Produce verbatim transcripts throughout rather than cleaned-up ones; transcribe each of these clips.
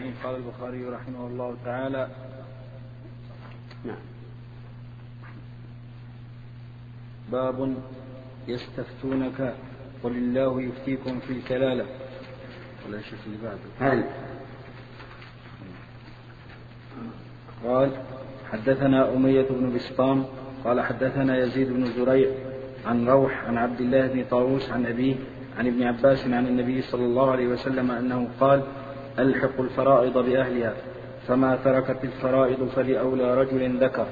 أجمعين. قال البخاري رحمه الله تعالى: نعم. باب يستفتونك قل الله يفتيكم في الكلالة. ولا شيء اللي بعده. قال: حدثنا أمية بن بسطام قال حدثنا يزيد بن زريع عن روح عن عبد الله بن طاووس عن أبيه عن ابن عباس عن النبي صلى الله عليه وسلم أنه قال: ألحقوا الفرائض بأهلها، فما تركت الفرائض فلأولى رجل ذكر.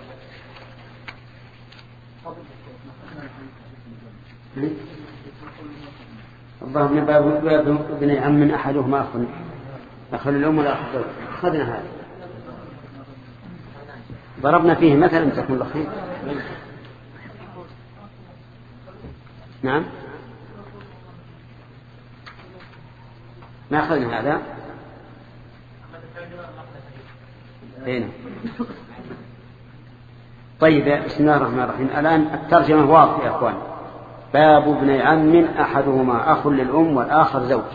الظاهر من باب ابن عم من أحدهما أخ أخ الأم ولا أخ الزوج. أخذنا هذا ضربنا فيه مثلا تكون الأخير. نعم ما أخذنا هذا. هنا. طيب، بسم الله الرحمن الرحيم. الآن الترجمة واضحة يا أخوان. باب ابن عم أحدهما أخ للأم والآخر زوج،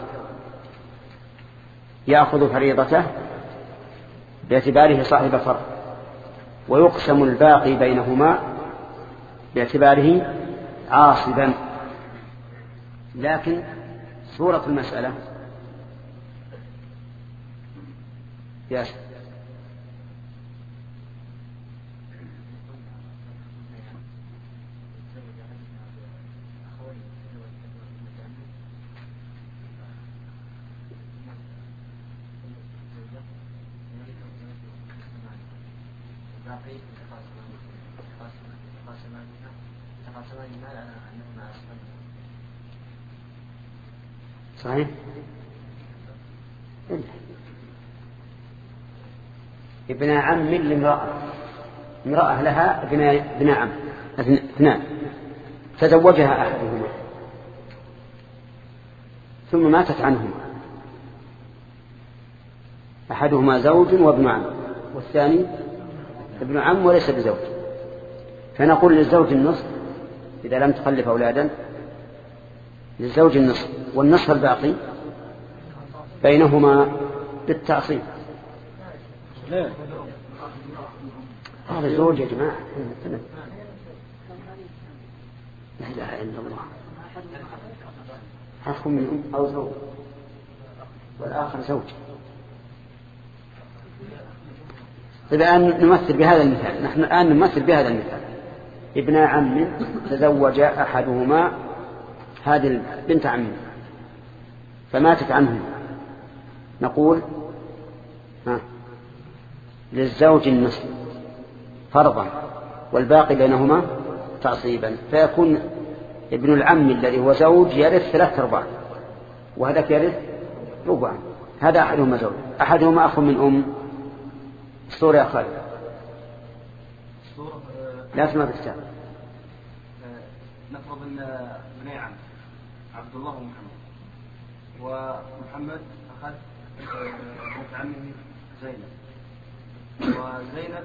يأخذ فريضته باعتباره صاحب فرض، ويقسم الباقي بينهما باعتباره عاصبا. لكن صورة المسألة ياسر صحيح. ابن عم لامرأة، امرأة لها ابن عم اثنان، تزوجها أحدهما ثم ماتت عنهما، أحدهما زوج وابن عم والثاني ابن عم وليس بزوج، فنقول للزوج النصف إذا لم تخلف أولادا، للزوج النصف، والنصف الباقي بينهما بالتعصيب. لا هذا زوج يا جماعة. لا إله إلا الله. أخ من أم أو زوج والآخر زوج. الآن نمثل بهذا المثال، نحن الآن نمثل بهذا المثال. ابن عم تزوج أحدهما هذه بنت عمه فماتت عنه، نقول ها للزوج النصف فرضا والباقي بينهما تعصيبا، فيكون ابن العم الذي هو زوج يرث ثلاث أرباع وهذاك يرث ربع. هذا أحدهما زوج، أحدهما أخ من أم. الصورة يا خالد لا تسمع بالكتاب. نفرض أن ابن عم عبد الله ومحمد، ومحمد أخذ بنت عمه زينب، وزينب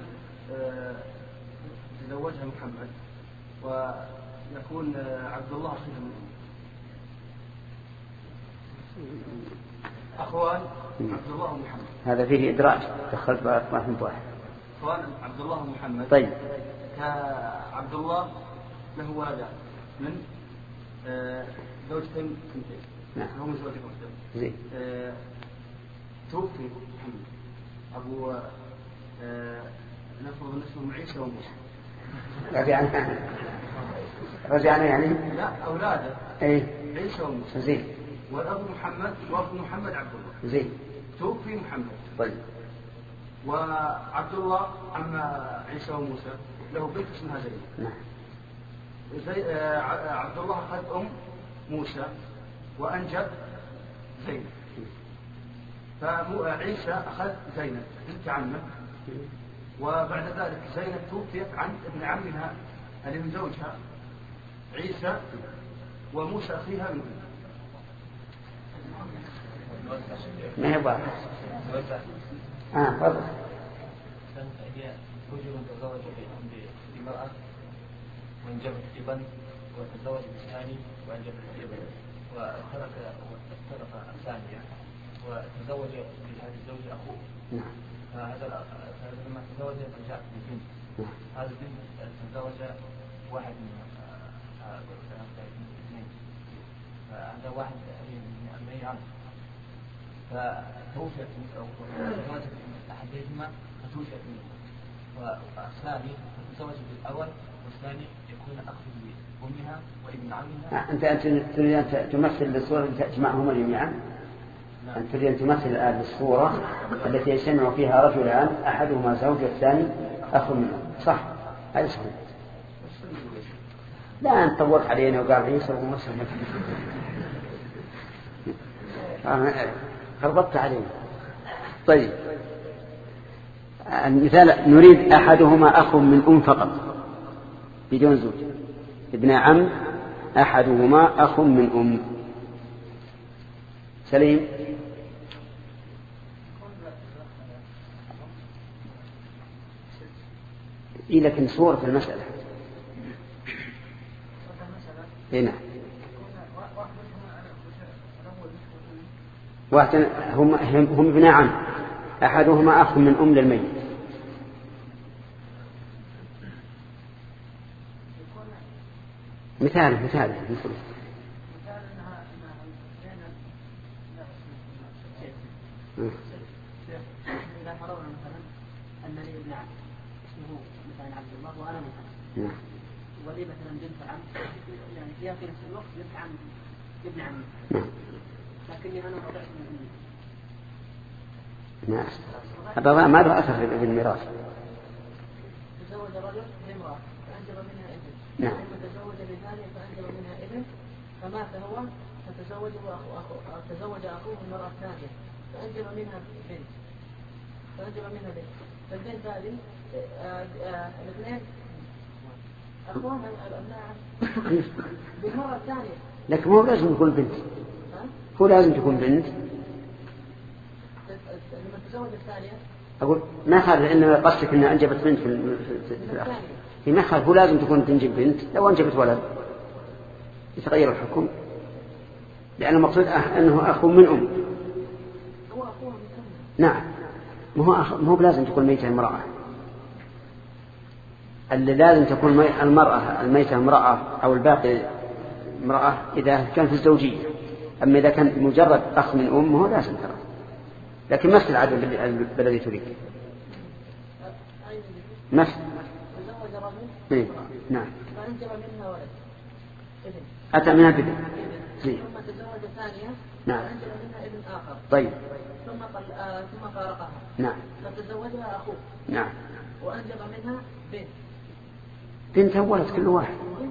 تزوجها محمد، ويكون عبد الله أخيها من أخوان عبد الله ومحمد. هذا فيه إدراج، دخلت واحد واحد. أخوان عبد الله ومحمد. طيب، كعبد الله له ولدان من زوجتين كنتين. نعم. هو من زوجة واحدة. زين. آه توفي محمد أبو آه نفرض أن اسمه عيسى وموسى. رجعنا رجعنا يعني. لا أولاده. إيه. عيسى وموسى. زين. والأب محمد وأبو محمد عبد الله. زين. توفي محمد. طيب. وعبد الله عم عيسى وموسى له بنت اسمها زينب. نعم. زي آه عبد الله أخذ أم موسى وأنجب زينب، فعيسى أخذ زينب بنت عمه، وبعد ذلك زينب توفيت عن ابن عمها اللي من زوجها عيسى، وموسى أخيها من ما يبغى. آه فرض. رجل تزوج بامرأة وانجب ابن، وتزوج بالثاني وانجب ابن، وخلق الطرف الثانية وتزوج بهذه الزوجة أخوه. نعم. فهذا فهذا لما تزوج فجاء ببنت. نعم. هذا البنت تزوج واحد من اثنين. فهذا واحد من أبنائي عنه. فتوفيت أو تزوجت أحدهما فتوفيت منه. والثاني تزوج بالأول والثاني يكون أخذ بأمها وابن عمها. أنت أنت تريد أن تمثل الصورة تجمعهما جميعا؟ نعم. أنت تريد أن تمثل الآن الصورة التي يجتمع فيها رجلان أحدهما زوج والثاني أخ منه، صح؟ هذا صحيح. لا أنت طورت علينا وقال عيسى ومصر خربطت علينا. طيب المثال نريد أحدهما أخ من أم فقط بدون زوج، ابن عم أحدهما أخ من أم. سليم. إيه لكن صورة المسألة هنا واحد هم هم ابن عم أحدهما أخ من أم للميت. مثال مثال مثل إذا فرضنا مثلا أن لي ابن عم اسمه مثلا عبد الله وأنا محمد، ولي مثلا بنت عم يعني فيها في نفس الوقت بنت عم ابن عمي، لكني أنا رضعت من أمي. نعم. هذا ما له أثر في الميراث. تزوج رجل بامرأة فأنجب منها ابن. نعم. ثم تزوج بثانية فأنجب منها ابن فمات هو فتزوج أخوه تزوج أخوه المرأة الثانية فأنجب منها بنت فأنجب منها بنت فالبنت هذه الاثنين أخوان الأبناء بالمرة الثانية. لكن مو لازم تكون بنت. هو لازم تكون بنت. لما تزوج الثانية أقول ما خالف إنما قصدك إنها أنجبت بنت في الأخ. في ما خالف هو لازم تكون تنجب بنت. لو أنجبت ولد يتغير الحكم لأن المقصود أنه أخو من أم. هو أخوه من أم. نعم. ما هو أخ... ما هو لازم تكون ميتة امرأة. اللي لازم تكون المرأة الميتة امرأة أو الباقي امرأة إذا كان في الزوجية. أما إذا كان مجرد أخ من أم هو لازم ترى. لكن مثل العدد الذي تريد. مثل. تزوج رجل. إيه. نعم. فأنجب منها ولد. ابن. أتى منها بابن. ثم تزوج ثانية. نعم. فأنجب منها ابن آخر. طيب. ثم قل... آه... ثم فارقها. نعم. فتزوجها أخوه. نعم. وأنجب منها بنت. بنت أولد كل واحد.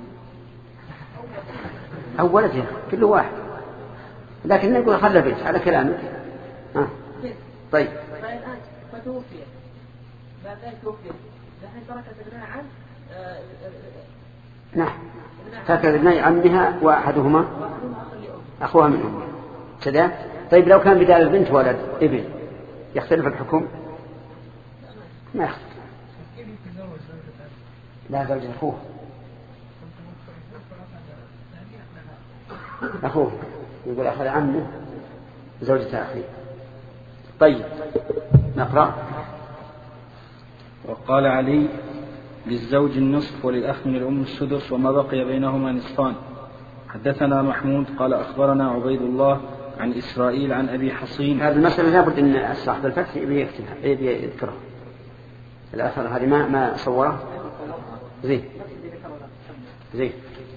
أولد كل واحد. لكن نقول خلى بنت على كلامك. ها. طيب. فالآن فتوفيت. بعد ذلك توفيت. لحين تركت ابن عم. آه... نعم. تركت ابن عمها وأحدهما أخوها من أمها. كذا. طيب لو كان بدال البنت ولد ابن يختلف الحكم؟ ما يختلف. لا زوج أخوه. أخوه يقول أخذ عمه زوجة أخيه. طيب نقرأ. وقال علي للزوج النصف وللأخ من الأم السدس وما بقي بينهما نصفان. حدثنا محمود قال أخبرنا عبيد الله عن إسرائيل عن أبي حصين. هذه المسألة لابد أن صاحب الفتح يكتبها يذكرها. الأثر هذه ما ما صوره زين زين.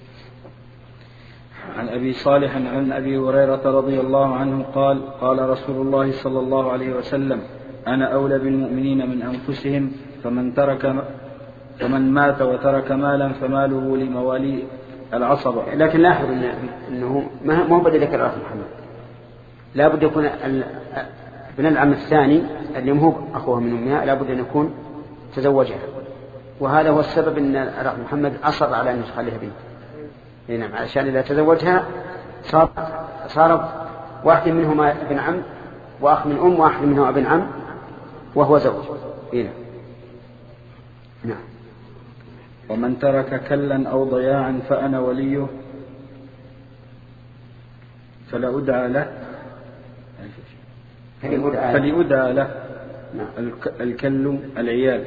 عن أبي صالح عن أبي هريرة رضي الله عنه قال قال رسول الله صلى الله عليه وسلم أنا أولى بالمؤمنين من أنفسهم فمن ترك فمن مات وترك مالا فماله لموالي العصبة. لكن لاحظ أنه ما هو بدل ذكر الأخ محمد لا بد يكون ابن العم الثاني اللي هو أخوها من أمها لا بد أن يكون تزوجها، وهذا هو السبب أن الأخ محمد أصر على أن يخليها بنت. نعم عشان إذا تزوجها صار صار واحد منهما ابن عم وأخ من أم واحد منهما ابن عم وهو زوج. هنا نعم. ومن ترك كلا أو ضياعا فأنا وليه فلا أدعى له فليدعى له الكل العيال.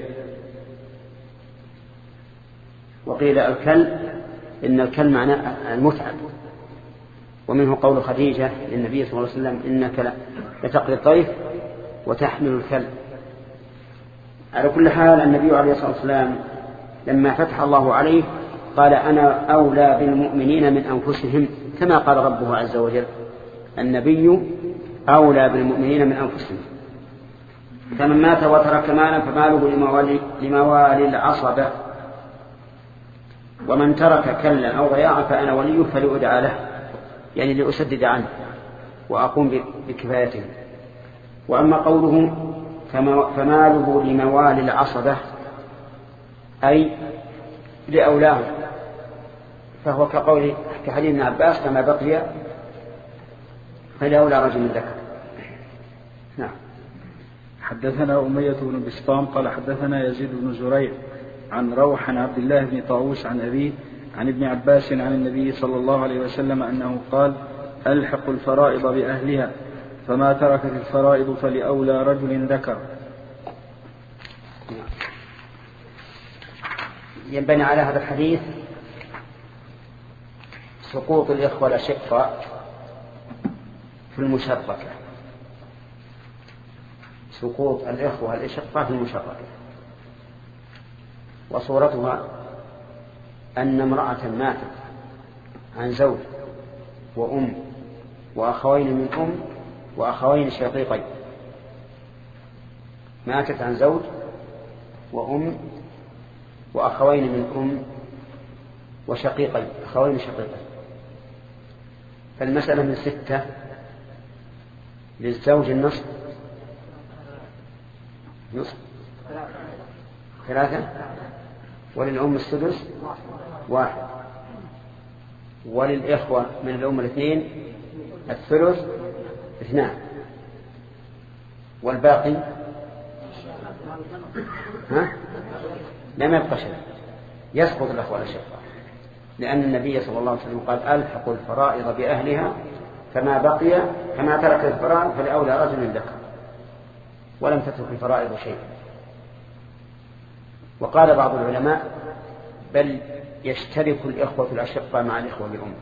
وقيل الكل إن الكل معناه المتعب، ومنه قول خديجة للنبي صلى الله عليه وسلم إنك لتقري الضيف وتحمل الكل. على كل حال النبي عليه الصلاة والسلام لما فتح الله عليه قال أنا أولى بالمؤمنين من أنفسهم، كما قال ربه عز وجل النبي أولى بالمؤمنين من أنفسهم. فمن مات وترك مالا فماله لموالي العصبة، ومن ترك كلا أو ضياعا فأنا وليه فلأدعى له، يعني لأسدد عنه وأقوم بكفايته. وأما قوله فماله لموالي العصبة أي لأولاه، فهو كقول كحديث ابن عباس كما بقي فلأولى رجل ذكر. نعم. حدثنا أمية بن بسطام قال حدثنا يزيد بن زريع عن روح عن عبد الله بن طاووس عن أبيه عن ابن عباس عن النبي صلى الله عليه وسلم أنه قال ألحق الفرائض بأهلها فما تركت الفرائض فلأولى رجل ذكر. ينبني على هذا الحديث سقوط الإخوة الأشقاء في المشركة، سقوط الإخوة الأشقاء في المشركة. وصورتها أن امرأة ماتت عن زوج وأم وأخوين من أم وأخوين شقيقين، ماتت عن زوج وأم وأخوين من أم وشقيقين، أخوين شقيقين. فالمسألة من ستة، للزوج النصف نصف ثلاثة، وللأم السدس واحد، وللإخوة من الأم الاثنين الثلث اثنان، والباقي ها لم يبقى شيء، يسقط الأخوة الأشقاء، لأن النبي صلى الله عليه وسلم قال ألحقوا الفرائض بأهلها فما بقي كما ترك الفرائض فلأولى رجل ذكر، ولم تترك الفرائض شيء. وقال بعض العلماء بل يشترك الإخوة الأشقاء مع الإخوة الأم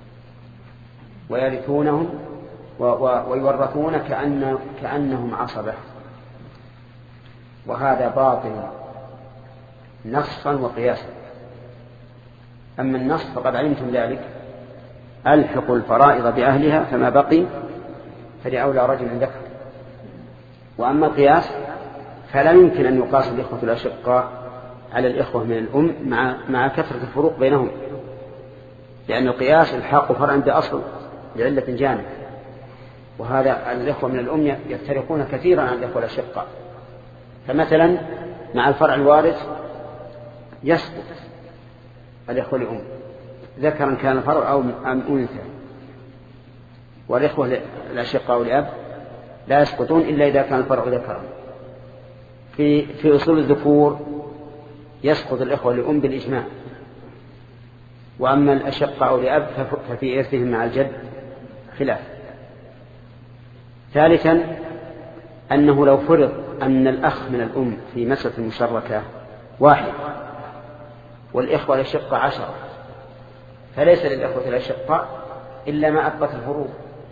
ويرثونهم ويورثون كأن كأنهم عصبة، وهذا باطل نصا وقياسا. أما النص فقد علمتم ذلك ألحقوا الفرائض بأهلها فما بقي فلأولى رجل ذكر. وأما القياس فلا يمكن أن يقاس الإخوة الأشقاء على الإخوة من الأم مع مع كثرة الفروق بينهم، لأن القياس الحاق فرع بأصل لعلة جامعة، وهذا الإخوة من الأم يفترقون كثيرا عن الإخوة الأشقاء. فمثلا مع الفرع الوارث يسقط الإخوة الأم ذكرا كان الفرع أو أنثى، والإخوة الأشقاء لأب لا يسقطون إلا إذا كان الفرع ذكرا. في في أصول الذكور يسقط الإخوة لأم بالإجماع، وأما الأشقاء لأب ففي إرثهم مع الجد خلاف. ثالثا أنه لو فرض أن الأخ من الأم في مسألة المشركة واحد والإخوة الأشقاء عشرة، فليس للإخوة الأشقاء إلا ما أثبت الفروض،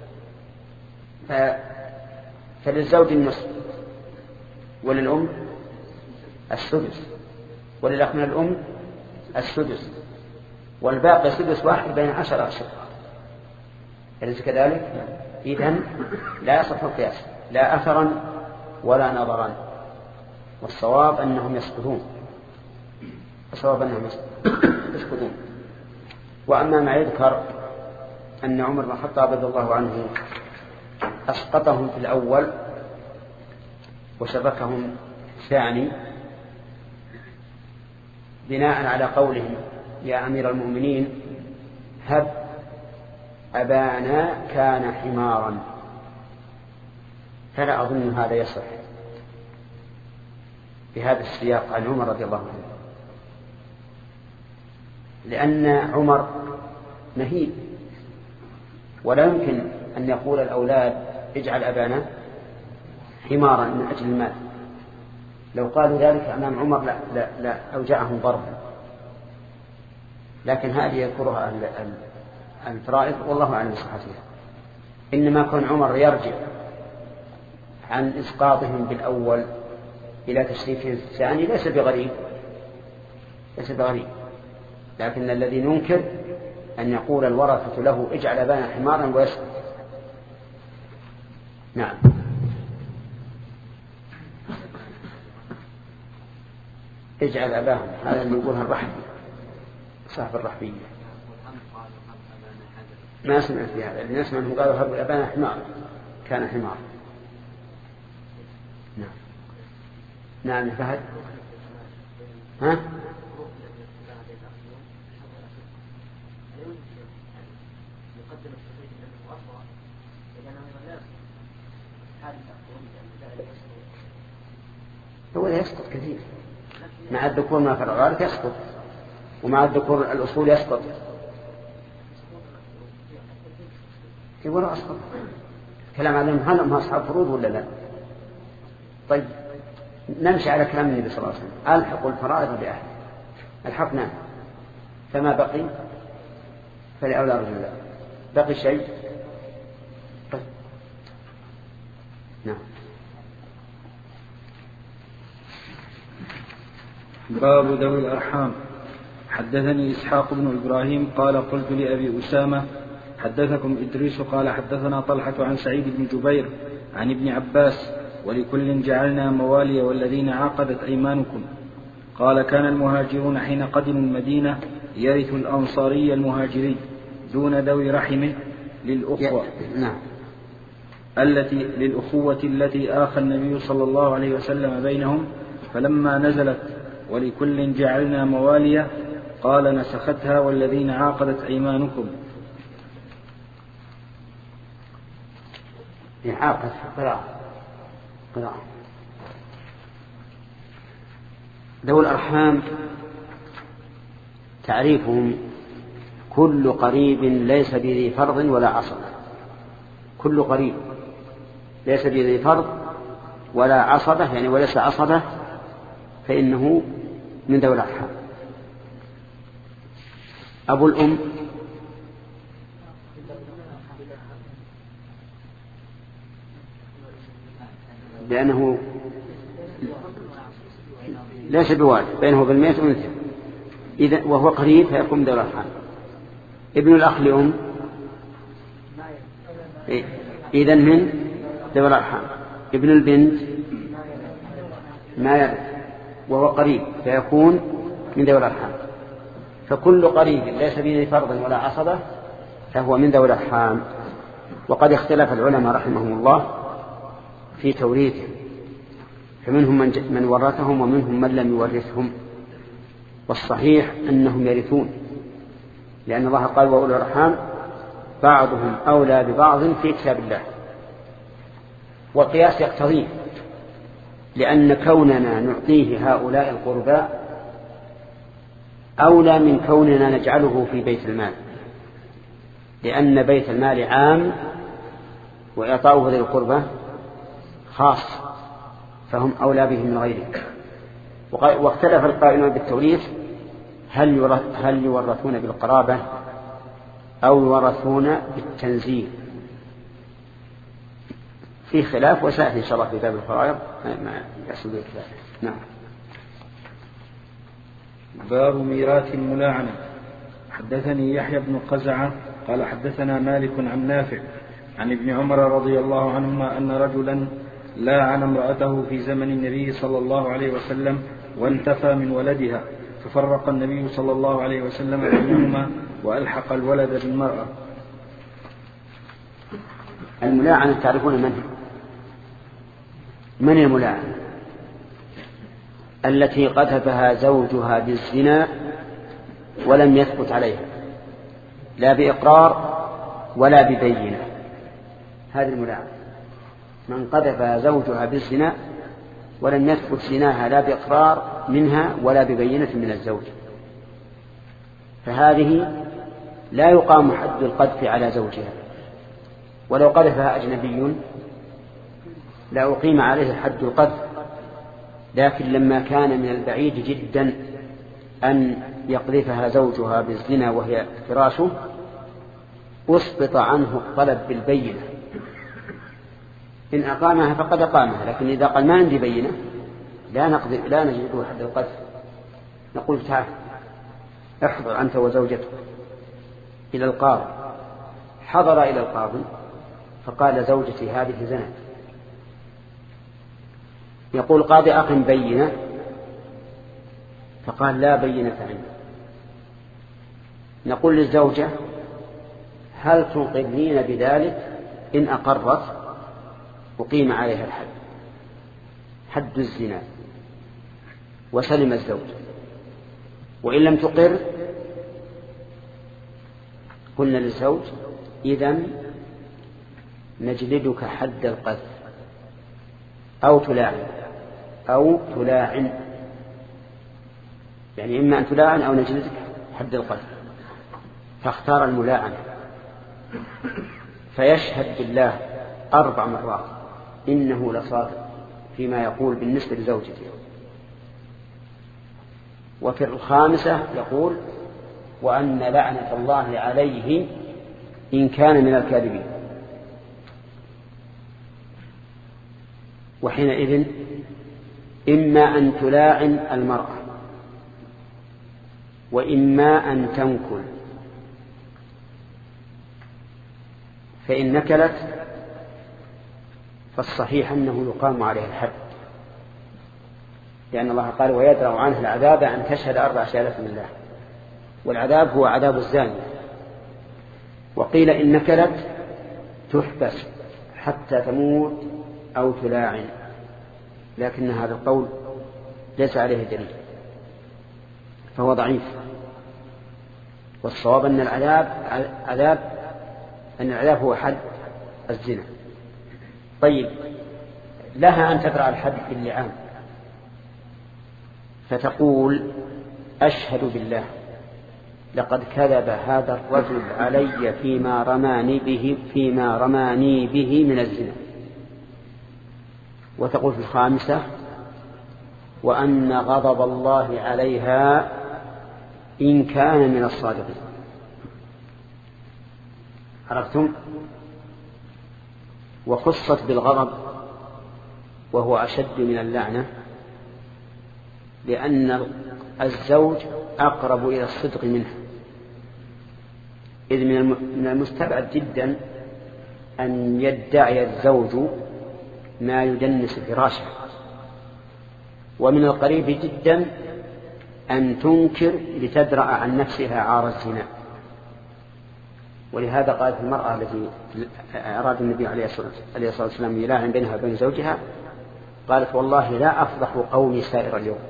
فللزوج النصف وللأم السدس وللأخ من الأم السدس، والباقي سدس واحد بين عشر أشقاء. أليس كذلك؟ إذن لا يصح القياس لا أثرا ولا نظرا، والصواب أنهم يسقطون، الصواب أنهم يسقطون. وأما ما يذكر أن عمر بن الخطاب رضي الله عنه أسقطهم في الأول وشبكهم ثاني بناء على قولهم يا أمير المؤمنين هب أبانا كان حمارا، فلا أظن هذا يصح بهذا السياق عن عمر رضي الله عنه، لأن عمر مهيب ولا يمكن أن يقول الأولاد اجعل أبانا حمارا من أجل المال، لو قالوا ذلك أمام عمر لا, لا, لا أوجعهم ضربا، لكن هذه يذكرها الفرائض والله أعلم بصحتها. إنما كون عمر يرجع عن إسقاطهم بالأول إلى تشريفهم الثاني ليس بغريب، ليس بغريب، لكن الذي ننكر أن يقول الورثة له اجعل أبانا حمارا ويسقط. نعم. اجعل أباهم، هذا اللي يقولها الرحبي صاحب الرحبية. ما سمعت بهذا، اللي نسمع أنه قالوا هب أبانا حمار كان حمار. نعم. نعم فهد. ها؟ هو يسقط كثير مع الذكور ما في الغالب يسقط، ومع الذكور الأصول يسقط. يقول أسقط كلام عليهم هل هم أصحاب فروض ولا لا؟ طيب نمشي على كلام النبي صلى الله عليه وسلم ألحق الفرائض بأهل الحقنا، فما بقي فلأولى رجل الله. بقي شيء؟ طيب. نعم. باب ذوي الأرحام. حدثني إسحاق بن إبراهيم قال قلت لأبي أسامة حدثكم إدريس قال حدثنا طلحة عن سعيد بن جبير عن ابن عباس ولكل جعلنا موالي والذين عقدت أيمانكم. قال كان المهاجرون حين قدموا المدينة يرث الأنصاري المهاجري دون ذوي رحمه للأخوة نعم. التي للأخوة التي آخى النبي صلى الله عليه وسلم بينهم، فلما نزلت ولكل جعلنا موالية قال نسختها والذين عاقدت أيمانكم. عاقد قراءة قراءة. ذوي الأرحام تعريفهم كل قريب ليس بذي فرض ولا عصبة. كل قريب ليس بذي فرض ولا عصبة، يعني وليس عصبة فإنه من ذوي الأرحام. أبو الأم لأنه ليس بوالد بينه وبالميت أنثى، إذا وهو قريب فيكون ذوي الأرحام. ابن الأخ لأم إذن من ذوي الأرحام. ابن البنت ما يرث وهو قريب فيكون من ذوي الأرحام. فكل قريب ليس بذي فرض ولا عصبة فهو من ذوي الأرحام. وقد اختلف العلماء رحمهم الله في توريثهم، فمنهم من, من ورثهم ومنهم من لم يورثهم، والصحيح أنهم يرثون، لأن الله قال وأولو الأرحام بعضهم أولى ببعض في كتاب الله. والقياس يقتضيه، لأن كوننا نعطيه هؤلاء القرباء أولى من كوننا نجعله في بيت المال، لأن بيت المال عام وإعطاؤه ذي القربى خاص، فهم أولى به من غيره. واختلف القائلون بالتوريث هل هل يورثون بالقرابة أو يورثون بالتنزيل، في خلاف وسائل إن شاء الله في باب الفرائض ما يحصل به خلاف. نعم. باب ميراث الملاعنة. حدثني يحيى بن قزعة قال حدثنا مالك عن نافع عن ابن عمر رضي الله عنهما أن رجلا لاعن امرأته في زمن النبي صلى الله عليه وسلم وانتفى من ولدها، ففرق النبي صلى الله عليه وسلم بينهما وألحق الولد بالمرأة. الملاعنة تعرفون من من الملاعنة؟ التي قذفها زوجها بالزنا ولم يثبت عليها لا بإقرار ولا ببينة، هذه الملاعنة. من قذفها زوجها بالزنا ولم يثبت زناها لا بإقرار منها ولا ببينة من الزوج، فهذه لا يقام حد القذف على زوجها، ولو قذفها أجنبي لا أقيم عليه حد القذف، لكن لما كان من البعيد جدا أن يقذفها زوجها بالزنا وهي فراشه أسقط عنه الطلب بالبينة. إن أقامها فقد أقامها، لكن إذا قال ما عندي بينة لا نقذف لا نجده حد القذف، نقول تعال احضر أنت وزوجتك إلى القاضي. حضر إلى القاضي فقال زوجتي هذه زنت. يقول قاضي أقم بينة، فقال لا بينة عندي. نقول للزوجة هل تقرين بذلك؟ إن أقرت أقيم عليها الحد، حد الزنا، وسلم الزوج. وإن لم تقر قلنا للزوج إذن نجلدك حد القذف أو تلاعن أو تلاعن، يعني إما أن تلاعن أو نجلدك حد القذف. فاختار الملاعنة، فيشهد بالله أربع مرات إنه لصادق فيما يقول بالنسبة لزوجته. وفي الخامسة يقول وأن لعنة الله عليه إن كان من الكاذبين. وحينئذ إما أن تلاعن المرأة وإما أن تنكل، فإن نكلت فالصحيح أنه يقام عليها الحد، لأن الله قال ويدرأ عنه العذاب أن تشهد أربع شهادات من الله، والعذاب هو عذاب الزانية. وقيل إن نكلت تحبس حتى تموت أو تلاعن، لكن هذا القول ليس عليه دليل فهو ضعيف. والصواب أن العذاب عذاب أن العذاب هو حد الزنا. طيب لها أن تدرأ الحد باللعان، فتقول أشهد بالله لقد كذب هذا الرجل علي فيما رماني به فيما رماني به من الزنا. وتقول في الخامسة وأن غضب الله عليها إن كان من الصادقين. عرفتم؟ وخصت بالغضب وهو أشد من اللعنة، لأن الزوج أقرب إلى الصدق منه، إذ من المستبعد جدا أن يدعي الزوج ما يدنس فراشه، ومن القريب جدا أن تنكر لتدرأ عن نفسها عار الزنا. ولهذا قالت المرأة التي أراد النبي عليه الصلاة والسلام يلاعن بينها وبين زوجها قالت والله لا أفضح قومي سائر اليوم.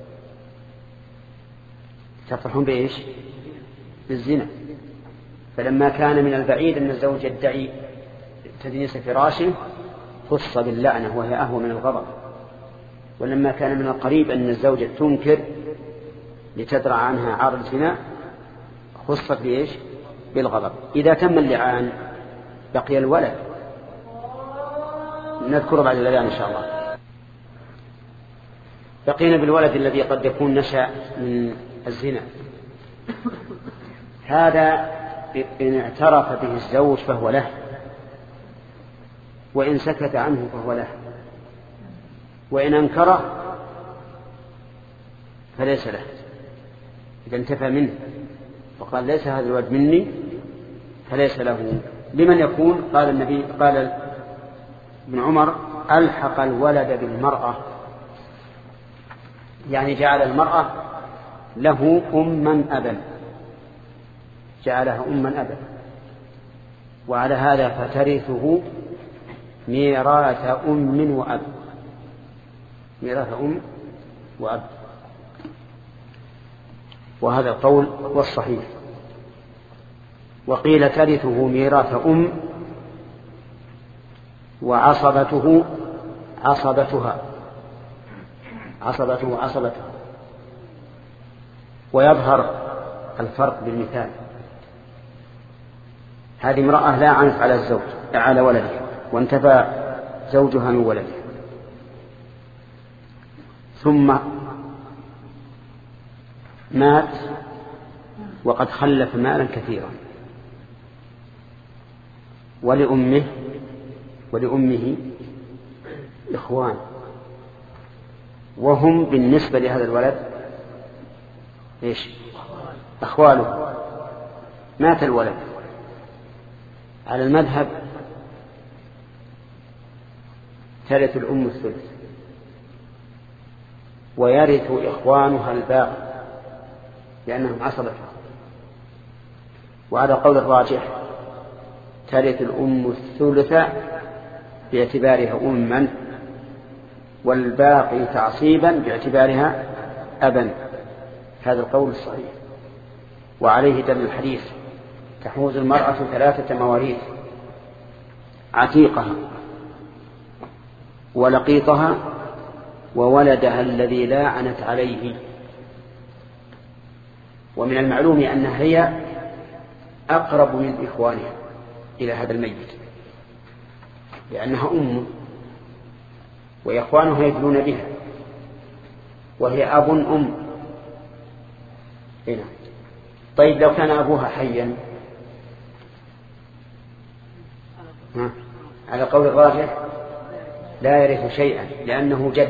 تفرحون بإيش؟ بالزنا. فلما كان من البعيد أن الزوج يدعي تدنيس فراشه خص باللعنة وهي أهوى من الغضب، ولما كان من القريب أن الزوجة تنكر لتدرع عنها عار الزنا خصت بإيش؟ بالغضب. إذا تم اللعان بقي الولد، نذكر بعد الأذان إن شاء الله. بقينا بالولد الذي قد يكون نشأ من الزنا. هذا إن اعترف به الزوج فهو له، وإن سكت عنه فهو له، وإن أنكره فليس له. إذا انتفى منه وقال ليس هذا الولد مني فليس له. لمن يكون؟ قال النبي قال ابن عمر ألحق الولد بالمرأة، يعني جعل المرأة له أما أبا، جعلها أما أبا. وعلى هذا فترثه ميراث أم وأب، ميراث أم وأب. وهذا القول هو الصحيح. وقيل ترثه ميراث أم وعصبته عصبتها، عصبته عصبتها. ويظهر الفرق بالمثال. هذه امرأة لا عنف على الزوج على ولده، وانتفى زوجها من ولده، ثم مات وقد خلف مالا كثيرا، ولأمه ولأمه إخوان، وهم بالنسبة لهذا الولد إيش؟ أخواله. مات الولد، على المذهب ترث الأم الثلث ويرث إخوانها الباقي لأنهم عصبتها، وعلى قول الراجح ترث الأم الثلث باعتبارها أما، والباقي تعصيبا باعتبارها أبا. هذا القول الصحيح، وعليه دل الحديث: تحوز المرأة ثلاثة مواريث: عتيقها ولقيطها وولدها الذي لاعنت عليه. ومن المعلوم أنها هي أقرب من إخوانها إلى هذا الميت، لأنها أم وإخوانها يدلون بها، وهي أب أم. هنا طيب لو كان أبوها حيا على قول الراجح لا يرث شيئا لأنه جد،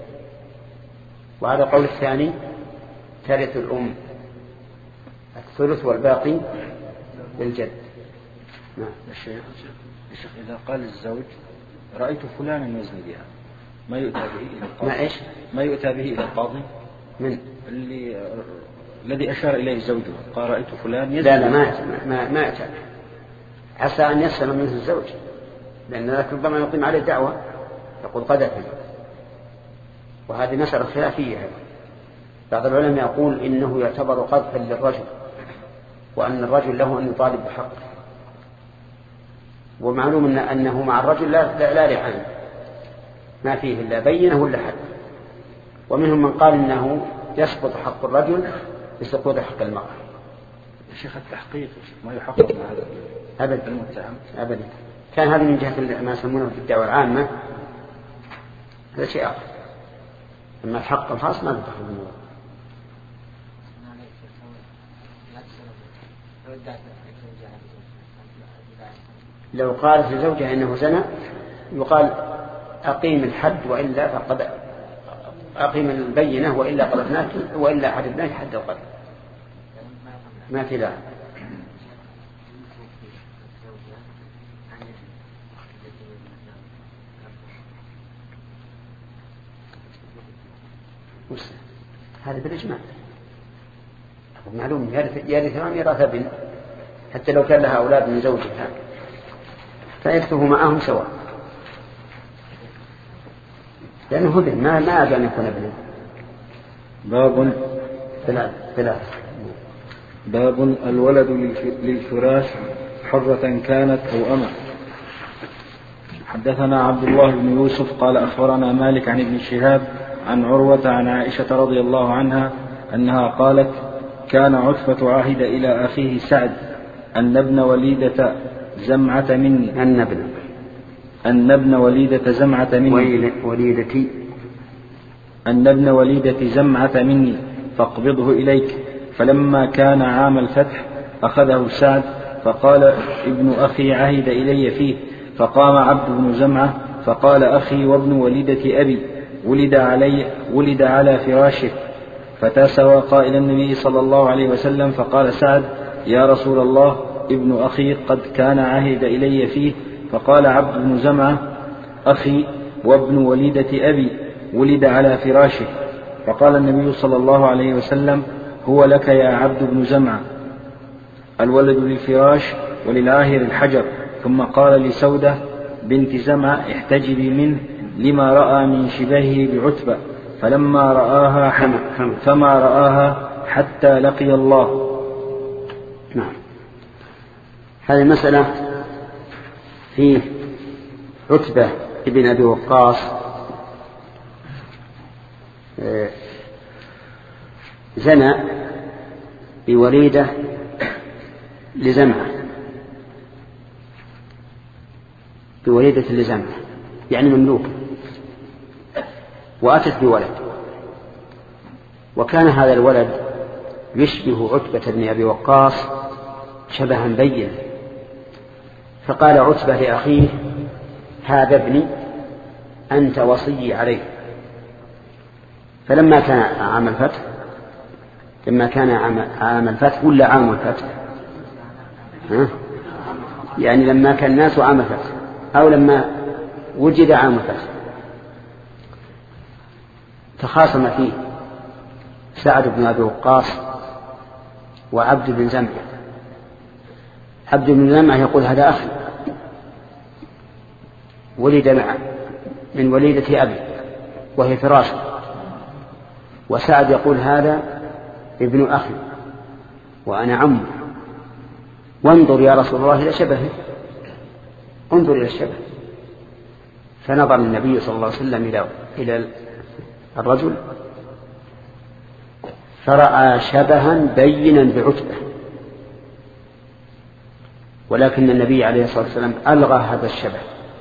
وعلى قول الثاني ترث الأم الثلث والباقي للجد. نعم. الشيخ الشيخ إذا قال الزوج رأيت فلانا يزني بها، ما يؤتى به إلى القاضي؟ ما إيش؟ ما يؤتى به إلى القاضي؟ من اللي الذي أشار إليه زوجه قال رأيت فلان يزني. لا لا ما ما ما أتى، عسى أن يسلم منه الزوج، لأن ذلك ربما يقيم عليه الدعوة يقول قذفني، وهذه مسألة خلافية. بعض العلماء يقول إنه يعتبر قذفا للرجل، وأن الرجل له أن يطالب بحقه، ومعلوم إن أنه مع الرجل لا لا, لا لعان، ما فيه إلا بينه ولا حد. ومنهم من قال إنه يسقط حق الرجل بسقوط حق المرأة. شيخ التحقيق ما يحقق مع هذا أبدا المتهم أبدا. كان هذا من جهة ما يسمونه في الدعوة العامة، هذا شيء آخر. أما الحق الخاص ما ندخل في الموضوع. لو قالت لزوجها إنه زنى يقال أقيم الحد وإلا فقد أقيم البينة وإلا قذفناك وإلا حددناك حد القذف، ما في لا. هذا بالإجماع معلوم، يرثان ميراث ابن، حتى لو كان لها أولاد من زوجها فيرثه معهم سواء، لأنه ابن ما ما أجل أن يكون ابنا. باب ثلاث ثلاث باب الولد للفراش حرة كانت أو أمة. حدثنا عبد الله بن يوسف قال أخبرنا مالك عن ابن شهاب عن عروة عن عائشة رضي الله عنها أنها قالت: كان عتبة عهد إلى أخيه سعد أن ابن وليدة زمعة مني أن ابن أن ابن وليدة زمعة مني وليدتي أن ابن وليدة زمعة مني فاقبضه إليك. فلما كان عام الفتح أخذه سعد فقال: ابن أخي عهد إلي فيه. فقام عبد بن زمعة فقال: أخي وابن وليدة أبي ولد علي ولد على فراشه. فتسوق إلى النبي صلى الله عليه وسلم فقال سعد: يا رسول الله، ابن أخي قد كان عهد إلي فيه. فقال عبد بن زمعة: أخي وابن وليدة أبي ولد على فراشه. فقال النبي صلى الله عليه وسلم: هو لك يا عبد بن زمعة، الولد للفراش وللعاهر الحجر. ثم قال لسودة بنت زمعة: احتجبي منه لما رأى من شبهه بعتبة. فلما رآها حمى فما رآها حتى لقي الله. نعم. هذه المسألة في عتبة ابن أبي وقاص زنى بوليدة لزمعة بوليدة لزمعة يعني مملوك، وأتت بولد وكان هذا الولد يشبه عتبة بن أبي وقاص شبها بينا، فقال عتبة لأخيه: هذا ابني أنت وصي عليه. فلما كان عام الفتح لما كان عام الفتح ولا عام الفتح ها؟ يعني لما كان الناس عام الفتح أو لما وجد عام الفتح تخاصم فيه سعد بن أبي وقاص وعبد بن زمعة. عبد بن زمعة يقول: هذا أخي ولد معه من وليدة أبي وهي فراشه. وسعد يقول: هذا ابن أخي وأنا عمه، وانظر يا رسول الله إلى شبهه، انظر إلى الشبه. فنظر النبي صلى الله عليه وسلم إلى إلى الرجل فرأى شبها بينا بعتبة، ولكن النبي عليه الصلاة والسلام ألغى هذا الشبه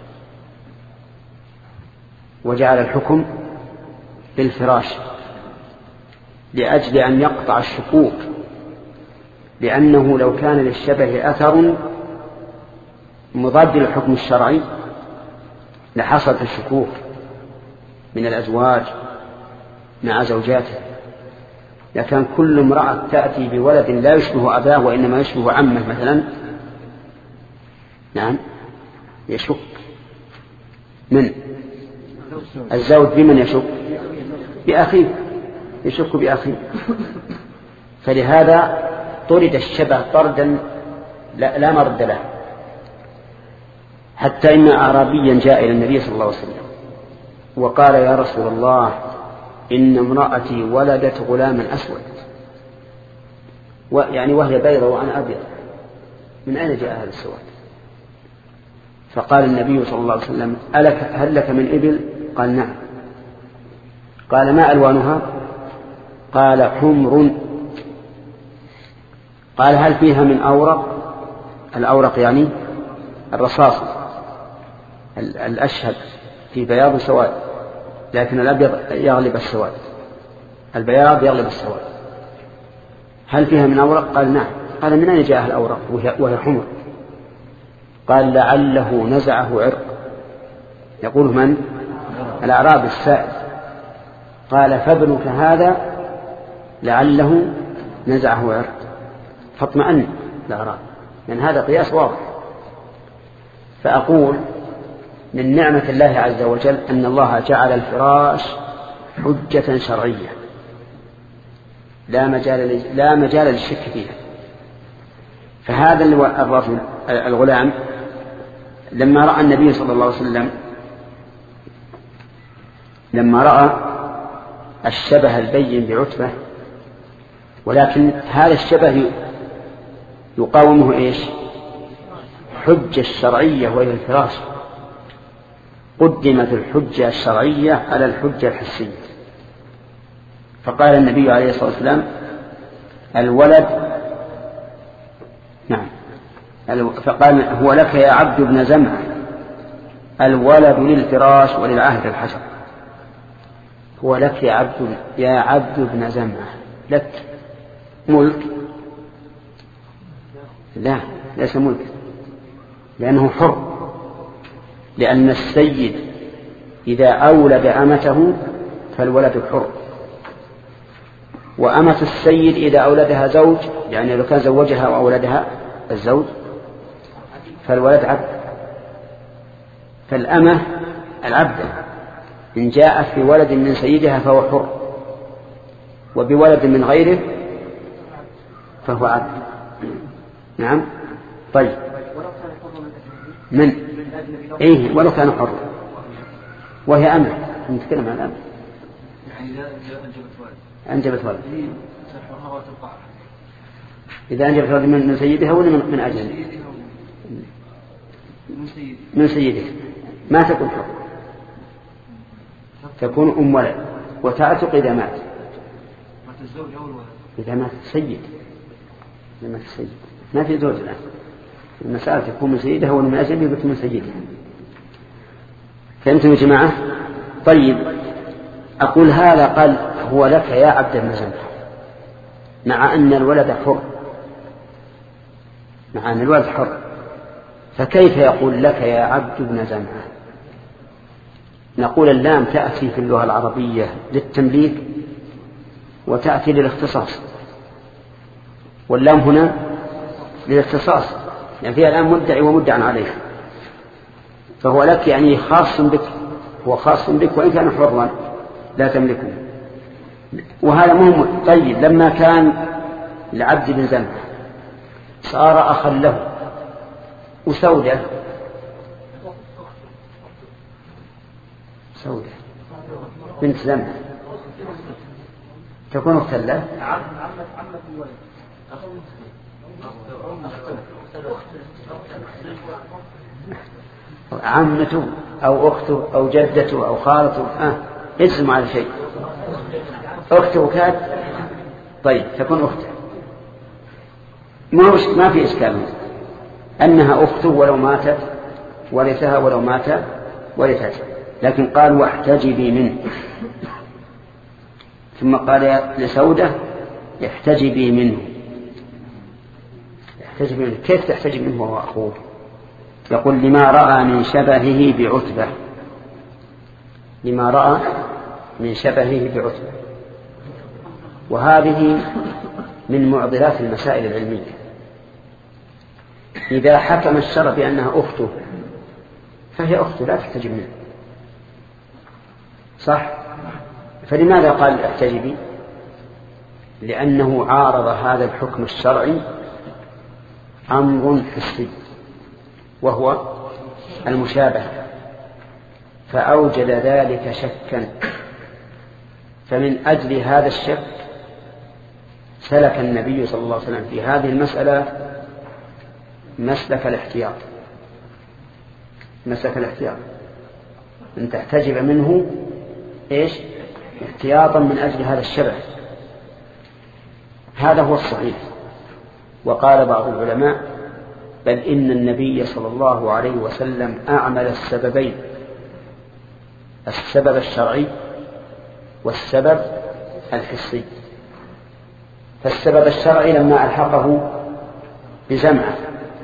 وجعل الحكم بالفراش لأجل أن يقطع الشكوك، لأنه لو كان للشبه أثر مضاد للحكم الشرعي لحصلت الشكوك من الأزواج مع زوجاته. لكن كل امرأة تأتي بولد لا يشبه أباه وإنما يشبه عمه مثلا، نعم، يشك من الزوج بمن يشك؟ بأخيه، يشك بأخيه. فلهذا طرد الشبه طردا لا, لا مرد له. حتى إن أعرابيا جاء إلى النبي صلى الله عليه وسلم وقال: يا رسول الله، إن امرأتي ولدت غلاما أسود، يعني وهي بيضة وأنا أبيض، من أين جاء هذا السواد؟ فقال النبي صلى الله عليه وسلم: ألك هل لك من إبل؟ قال: نعم. قال: ما ألوانها؟ قال: حمر. قال: هل فيها من أورق؟ الأورق يعني الرصاص الأشهب في بياض وسواد، لكن الأبيض يغلب السواد، البياض يغلب السواد. هل فيها من أورق؟ قال: نعم. قال: من أين جاء الأورق وهي حمر؟ قال: لعله نزعه عرق. يقول من؟ الأعراب السائل. قال: فابنك هذا لعله نزعه عرق. فاطمئن الأعراب، لأن يعني هذا قياس واضح. فأقول من نعمة الله عز وجل أن الله جعل الفراش حجة شرعية لا مجال لا مجال للشك فيها. فهذا الرجل الغلام لما رأى النبي صلى الله عليه وسلم لما رأى الشبه البين بعتبة، ولكن هذا الشبه يقاومه إيش؟ حجة الشرعية وهي الفراش. قدمت الحجة الشرعية على الحجة الحسية. فقال النبي عليه الصلاة والسلام: الولد نعم فقال: هو لك يا عبد بن زمعة، الولد للفراش وللعهد الحجر. هو لك يا عبد يا عبد بن زمعة، لك ملك؟ لا، ليس ملك، لأنه حر، لأن السيد إذا أولد أمته فالولد حر، وأمة السيد إذا أولدها زوج، يعني لو كان زوجها وأولدها الزوج فالولد عبد. فالأمة العبد إن جاءت بولد من سيدها فهو حر، وبولد من غيره فهو عبد. نعم. طيب، من إيه ولو كان حر وهي أمة، نتكلم عن الأمة، يعني إذا أنجبت ولد أنجبت ولد إذا أنجبت ولد من سيدها ولا من أجل من سيدها ما تكون حر، تكون أم ولد وتعتق إذا مات. إذا مات السيد إذا مات السيد ما في زوج الآن، المسألة تكون من سيدها ولا من أجل يكون من سيدها. فهمتم يا جماعة؟ طيب، أقول هذا قال هو لك يا عبد بن زمعة، مع أن الولد حر، مع أن الولد حر، فكيف يقول لك يا عبد بن زمعة؟ نقول اللام تأتي في اللغة العربية للتمليك وتأتي للاختصاص، واللام هنا للاختصاص، يعني فيها الآن مدعي ومدعى عليه، فهو لك يعني خاص بك، هو خاص بك وإن كان حرا لا تملكه. وهذا مهم. طيب لما كان لعبد بن زمعة صار أخا له، وسودة سودة بنت زمعة تكون أختا له؟ عمته أو أخته أو جدته أو خالته، آه اسم على شيء، أخته كانت، طيب تكون أخته، ما في إشكال أنها أخته ولو ماتت ورثها ولو مات ورثته، لكن قال واحتجبي منه، ثم قال لسودة احتجبي منه. احتجبي منه، كيف تحتجب منه وهو أخوه؟ يقول لما رأى من شبهه بعتبة، لما رأى من شبهه بعتبة. وهذه من معضلات المسائل العلمية. إذا حكم الشرع بأنها أخته فهي أخته لا تحتجب منه، صح؟ فلماذا قال احتجبي؟ لأنه عارض هذا الحكم الشرعي أمر حسي وهو المشابهة، فأوجد ذلك شكا، فمن أجل هذا الشك سلك النبي صلى الله عليه وسلم في هذه المسألة مسلك الاحتياط، مسلك الاحتياط أن تحتجب منه إيش؟ احتياطا من أجل هذا الشبه. هذا هو الصحيح. وقال بعض العلماء بل إن النبي صلى الله عليه وسلم أعمل السببين، السبب الشرعي والسبب الحسي. فالسبب الشرعي لما ألحقه بجمعه،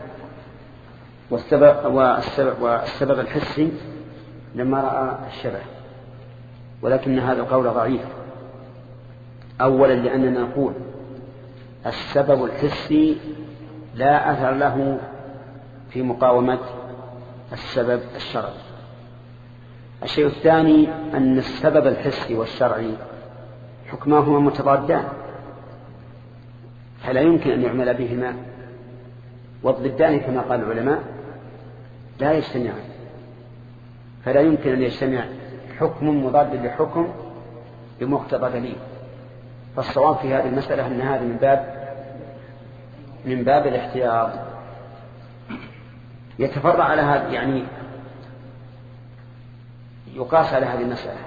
والسبب, والسبب, والسبب الحسي لما رأى الشبه. ولكن هذا القول ضعيف، أولا لأننا نقول السبب الحسي لا أثر له في مقاومة السبب الشرعي. الشيء الثاني أن السبب الحسي والشرعي حكماهما متضادان، فلا يمكن أن يعمل بهما، والضدان كما قال العلماء لا يجتمعان، فلا يمكن أن يجتمع حكم مضاد لحكم بمقتضى دليل. فالصواب في هذه المسألة أن هذا من باب من باب الاحتياط. يتفرع على هذا، يعني يقاس على هذه المسألة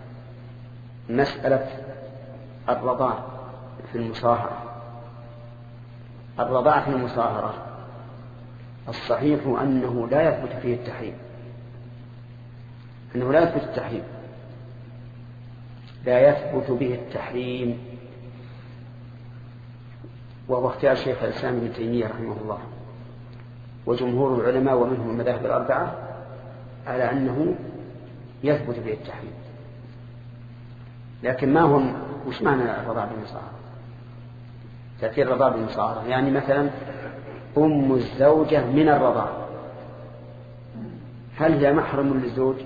مسألة الرضاع في المصاهرة. الرضاع في المصاهرة الصحيح أنه لا يثبت فيه التحريم، أنه لا يثبت التحريم لا يثبت به التحريم وهو اختيار شيخ الإسلام ابن تيمية رحمه الله وجمهور العلماء ومنهم المذاهب الأربعة على أنه يثبت به التحريم. لكن ما هو وش معنى الرضاع بالمصاهرة؟ تأثير الرضاع بالمصاهرة يعني مثلا أم الزوجة من الرضاع هل هي محرم للزوج؟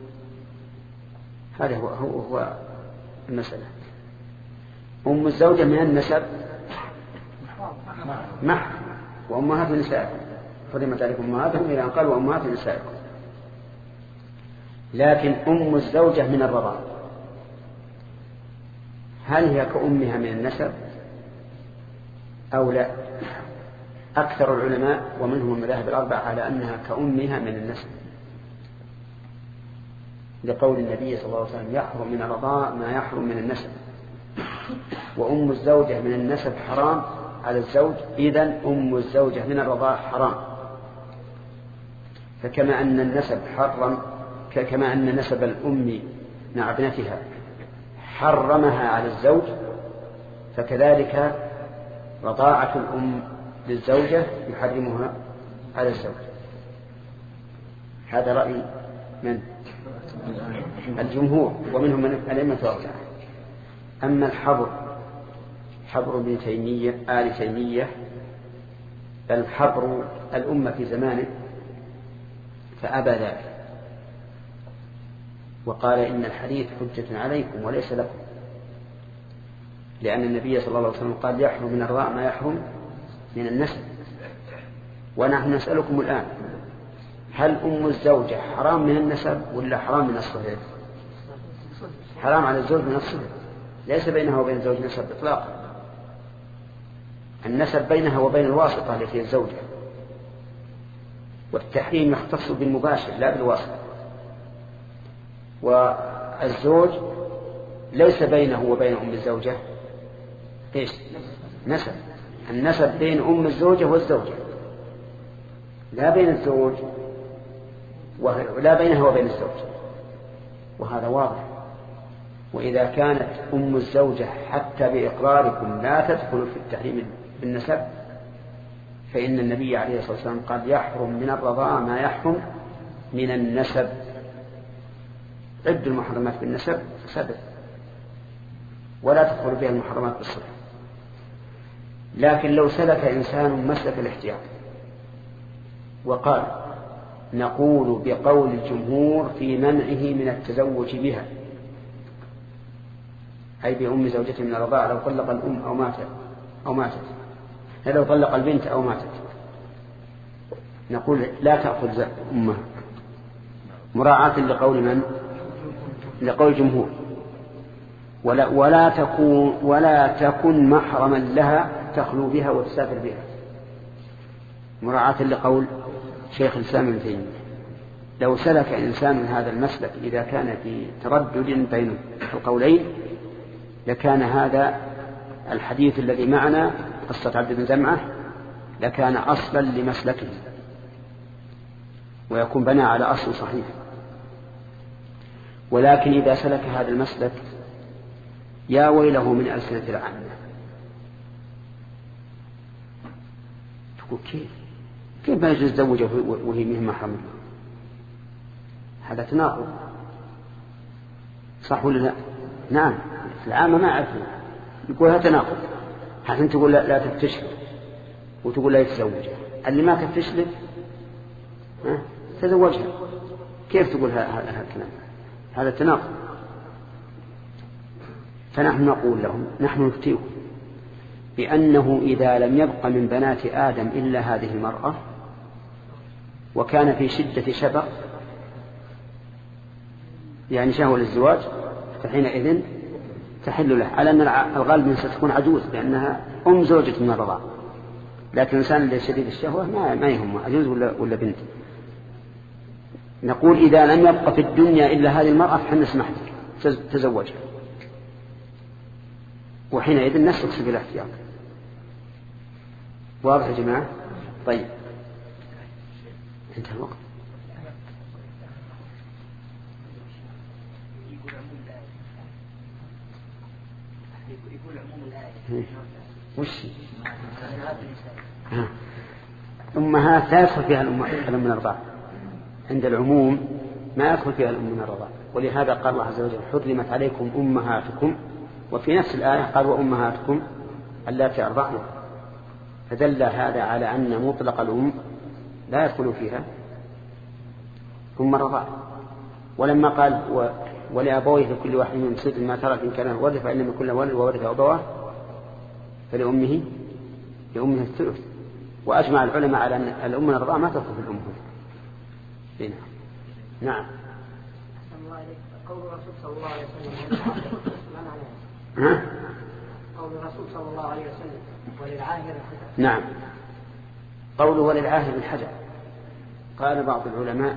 هذا هو, هو, هو المسألة. أم الزوجة من النسب محرم، وأمهات نسائكم حرمت عليكم أمهاتهم إلى أن قالوا أمهات نسائكم. لكن أم الزوجة من الرضاع هل هي كأمها من النسب أو لا؟ أكثر العلماء ومنهم المذاهب الأربعة على أنها كأمها من النسب، لقول النبي صلى الله عليه وسلم يحرم من الرضاع ما يحرم من النسب، وأم الزوجة من النسب حرام على الزوج، إذن أم الزوجة من الرضاع حرام. فكما أن النسب حرم، كما أن نسب الأم مع ابنتها حرمها على الزوج فكذلك رضاعة الأم للزوجة يحرمها على الزوج. هذا رأي من الجمهور ومنهم من الأئمة الأربعة. أما الحبر حبر ابن تيمية آل تيمية بل حبر الأمة في زمانه فأبى ذلك وقال إن الحديث حجة عليكم وليس لكم، لأن النبي صلى الله عليه وسلم قال يحرم من الرضاع ما يحرم من النسب. ونحن نسألكم الآن هل أم الزوجة حرام من النسب ولا حرام من الصهر؟ حرام على الزوج من الصهر، ليس بينها وبين الزوج نسب إطلاقا، النسب بينها وبين الواسطة التي هي الزوجة، والتحريم يختص بالمباشر لا بالواسطة. والزوج ليس بينه وبين أم الزوجة إيش؟ نسب. النسب بين أم الزوجة والزوجة لا بين الزوج ولا بينها وبين الزوج، وهذا واضح. وإذا كانت أم الزوجة حتى بإقراركم لا تدخل في التحريم بالنسب فإن النبي عليه الصلاة والسلام قال يحرم من الرضاعة ما يحرم من النسب. عد المحرمات بالنسب سبع ولا تدخل بها المحرمات بالصلح. لكن لو سلك إنسان مسلك الاحتياط وقال نقول بقول الجمهور في منعه من التزوج بها، أي بأم زوجته من الرضاعة لو طلق الأم أو ماتت أو ماتت لو طلق البنت أو ماتت نقول لا تأخذ أمها مراعاة لقول من؟ لقول الجمهور. ولا, ولا, تكون ولا تكن محرما لها تخلو بها وتسافر بها مراعاة لقول شيخ الإسلام ابن تيمية. لو سلك إنسان من هذا المسلك إذا كان في تردد بين القولين لكان هذا الحديث الذي معنا قصة عبد بن زمعة لكان أصلا لمسلكه ويكون بنى على أصل صحيح. ولكن إذا سلك هذا المسلك يا ويله من ألسنة العامة، تقول كيف كيف ما يجوز زوجه وهي منه محرم؟ هذا تناقض صح ولا لا؟ نعم العامة ما عرفوا يقول هذا تناقض. حسن تقول لا, لا تفتشل وتقول لا يتزوجها، اللي ما تفتشل تزوجها، كيف تقول هذا الكلام؟ هذا تناقض. فنحن نقول لهم نحن نفتيكم بأنه إذا لم يبق من بنات آدم إلا هذه المرأة وكان في شدة شبق يعني شهوة للزواج فحينئذ تحل له، على أن الغالب ستكون عجوز لأنها أم زوجة من الرضاع. لكن الإنسان اللي شديد الشهوة ما ما يهمه عجوز ولا ولا بنت. نقول إذا لم يبق في الدنيا إلا هذه المرأة فحنا نسمح لك تزوجها، وحينئذ نسلك سبيل الاحتياط. واضح يا جماعة؟ طيب انتهى الوقت. يقول عموم الآية وش أمهات لا يدخل فيها الأم من الرضاعة، عند العموم ما يدخل فيها الأم من الرضاعة. ولهذا قال الله عز وجل حرمت عليكم أمهاتكم، وفي نفس الآية قال وأمهاتكم اللاتي أرضعنكم، فدل هذا على أن مطلق الأم لا يدخل فيها ثم الرضاعة. ولما قال و... ولأبويه لكل واحد من سدس ما ترك إن كان ورث فإنما كل ولد وورث أبواه فلأمه لأمه الثلث. وأجمع العلماء على أن الأم من الرضاعة ما تدخل في الأم هنا. نعم. قول الرسول صلى الله عليه وسلم ما معناه؟ قول الرسول صلى الله عليه وسلم وللعاهر الحجر. نعم قوله وللعاهر الحجر. قال بعض العلماء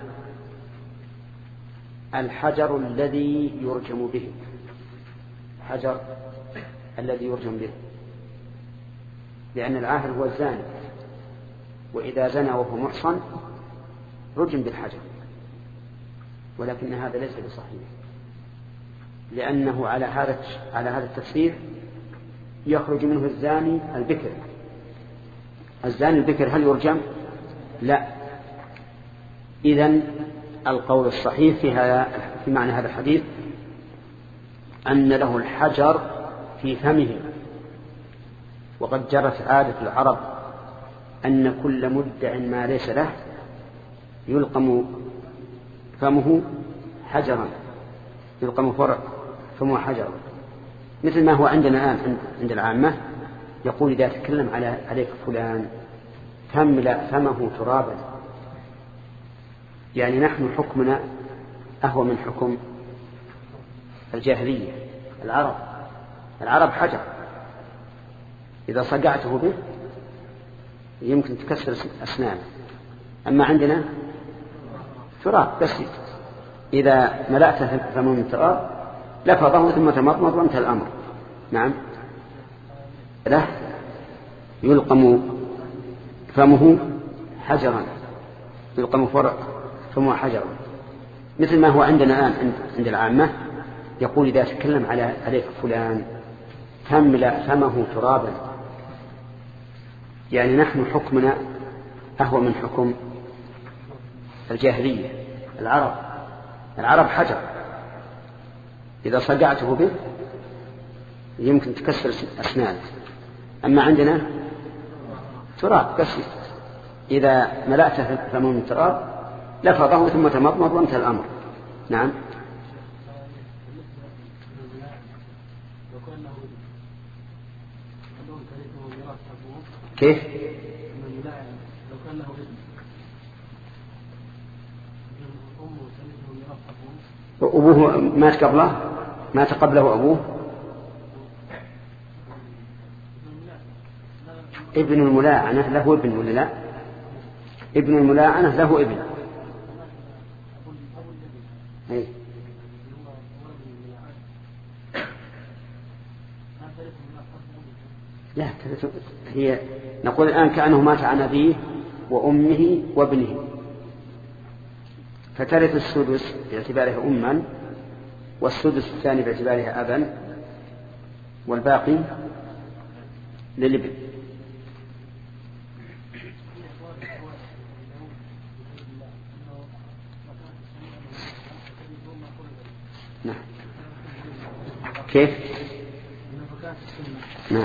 الحجر الذي يرجم به، حجر الذي يرجم به، لأن العاهر هو الزاني، وإذا زنى وهو محصن رجم بالحجر، ولكن هذا ليس بصحيح، لأنه على هذا على هذا التفسير يخرج منه الزاني البكر. الزاني البكر هل يرجم؟ لا. إذن القول الصحيح في, في معنى هذا الحديث أن له الحجر في فمه. وقد جرت عادة العرب أن كل مدع ما ليس له يلقم فمه حجرا، يلقم فرع فمه حجرا، مثل ما هو عندنا الآن عند العامة يقول إذا تكلم على عليك فلان فاملأ فمه ترابا. يعني نحن حكمنا أهو من حكم الجاهلية. العرب العرب حجر إذا صقعته به يمكن تكسر أسنانه، أما عندنا تراب بس، إذا ملأت فمه من تراب لفظه ثم تمضمض وانتهى الأمر. نعم. له يلقم فمه حجرا، يلقم فرع فمه حجرا، مثل ما هو عندنا الآن عند العامة يقول إذا تكلم على عليك فلان فاملأ فمه ترابا. يعني نحن حكمنا أهو من حكم الجاهلية. العرب العرب حجر إذا صقعته به يمكن تكسر أسنانه، أما عندنا تراب بس، إذا ملأت فمه من تراب لفظه ثم تمضمض وانتهى الأمر. نعم. كيف؟ لو كان له أبوه مات قبله، مات قبله أبوه. ابن الملاعنة له ابن ولا لا؟ ابن الملاعنة له ابن. أي. لا هي نقول الآن كأنه مات عن أبيه وأمه وابنه، فترث السدس باعتبارها أما، والسدس الثاني باعتبارها أبا، والباقي للابن. نعم. كيف؟ نعم.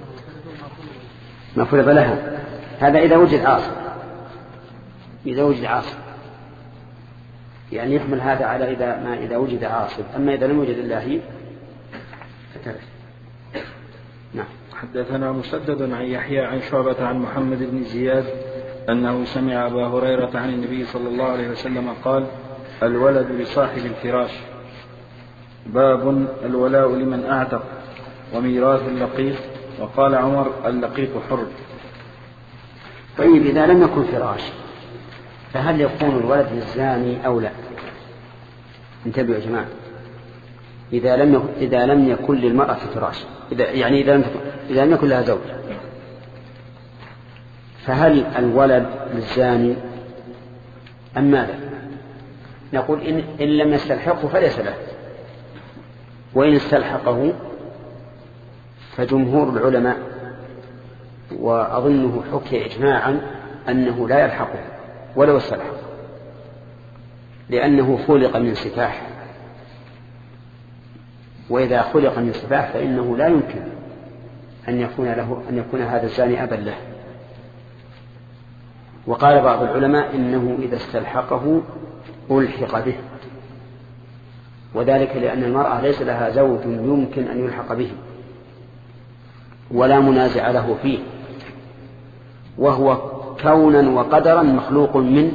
ما فرض لها، هذا إذا وجد عاصر، إذا وجد عاصر يعني يحمل هذا على إذا ما إذا وجد عاصر، أما إذا لم يوجد إلا هي فترث. نعم. حدثنا مسدد عن يحيى عن شعبة عن محمد بن زياد أنه سمع أبا هريرة عن النبي صلى الله عليه وسلم قال: الولد لصاحب الفراش. باب الولاء لمن أعتق وميراث اللقيط. وقال عمر: اللقيط حر. طيب إذا لم يكن فراش فهل يكون الولد للزاني أو لا؟ انتبهوا يا جماعة، إذا لم يكن إذا لم يكن للمرأة فراش، إذا يعني إذا لم إذا لم يكن لها زوج، فهل الولد للزاني أم ماذا؟ نقول إن, إن لم يستلحقه فليس له، وإن استلحقه فجمهور العلماء وأظنه حكي إجماعا أنه لا يلحقه ولو استلحق، لأنه خلق من سفاح، وإذا خلق من سفاح فإنه لا يمكن أن يكون له أن يكون هذا الزاني أبا له. وقال بعض العلماء إنه إذا استلحقه ألحق به، وذلك لأن المرأة ليس لها زوج يمكن أن يلحق به ولا منازع له فيه، وهو كونا وقدرا مخلوق من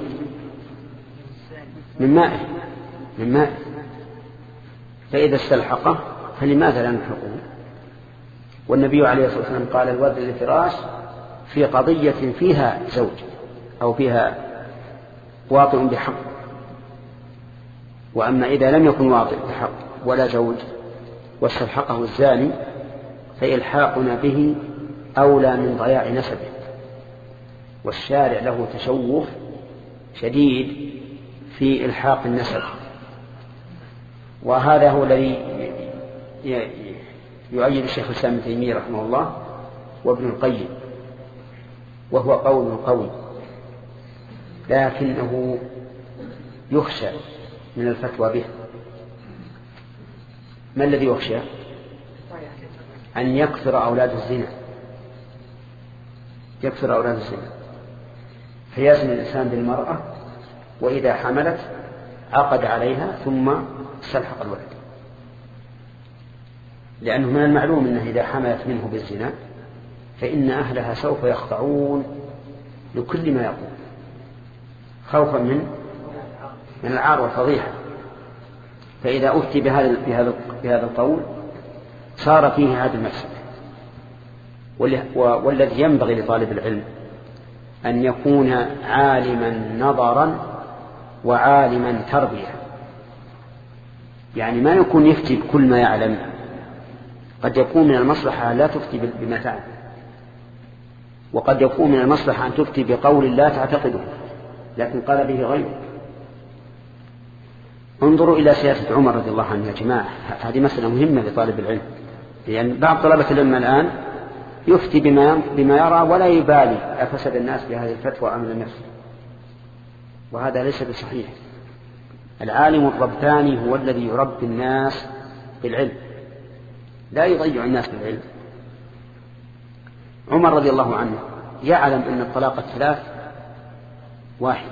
من ماء من ماء فإذا استلحقه فلماذا لا نلحقه؟ والنبي عليه الصلاة والسلام قال: الولد للفراش في قضية فيها زوج أو فيها واطئ بحق. وأما إذا لم يكن واطئ بحق ولا زوج واستلحقه الزاني فإلحاقنا به أولى من ضياع نسبه، والشارع له تشوف شديد في إلحاق النسب، وهذا هو الذي يؤيد الشيخ الإسلام ابن تيمية رحمه الله وابن القيم، وهو قول قوي، لكنه يخشى من الفتوى به. ما الذي يخشى؟ أن يكثر أولاد الزنا، يكثر أولاد الزنا، فيزني الإنسان بالمرأة، وإذا حملت عقد عليها ثم استلحق الولد، لأنه من المعلوم أنه إذا حملت منه بالزنا فإن أهلها سوف يخضعون لكل ما يقول خوفا من من العار والفضيحة. فإذا أفتي بهذا بهذا بهذا القول صار فيه هذا المفسد. والذي ينبغي لطالب العلم أن يكون عالما نظرا وعالما تربية، يعني ما يكون يفتي بكل ما يعلم، قد يكون من المصلحة لا تفتي بما تعلم، وقد يكون من المصلحة أن تفتي بقول لا تعتقده لكن قال به غيره. انظروا إلى سياسة عمر رضي الله عنه يا جماعة، هذه مسألة مهمة لطالب العلم، لأن يعني بعض طلبة العلم الآن يفتي بما, بما يرى ولا يبالي أفسد الناس بهذه الفتوى أم لم يفسد، وهذا ليس بصحيح. العالم الرباني هو الذي يربي الناس بالعلم، لا يضيع الناس بالعلم. عمر رضي الله عنه يعلم أن الطلاق الثلاث واحد،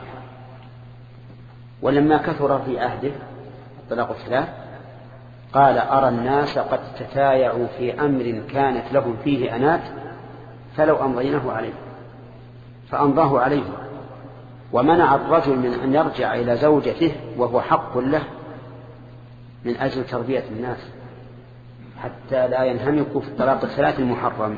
ولما كثر في عهده الطلاق الثلاث قال أرى الناس قد تتايعوا في أمر كانت لهم فيه أنات فلو أمضيناه عليه، فأمضاه عليه، ومنع الرجل من أن يرجع إلى زوجته وهو حق له من أجل تربية الناس حتى لا ينهمكوا في الطلاق الثلاث المحرم.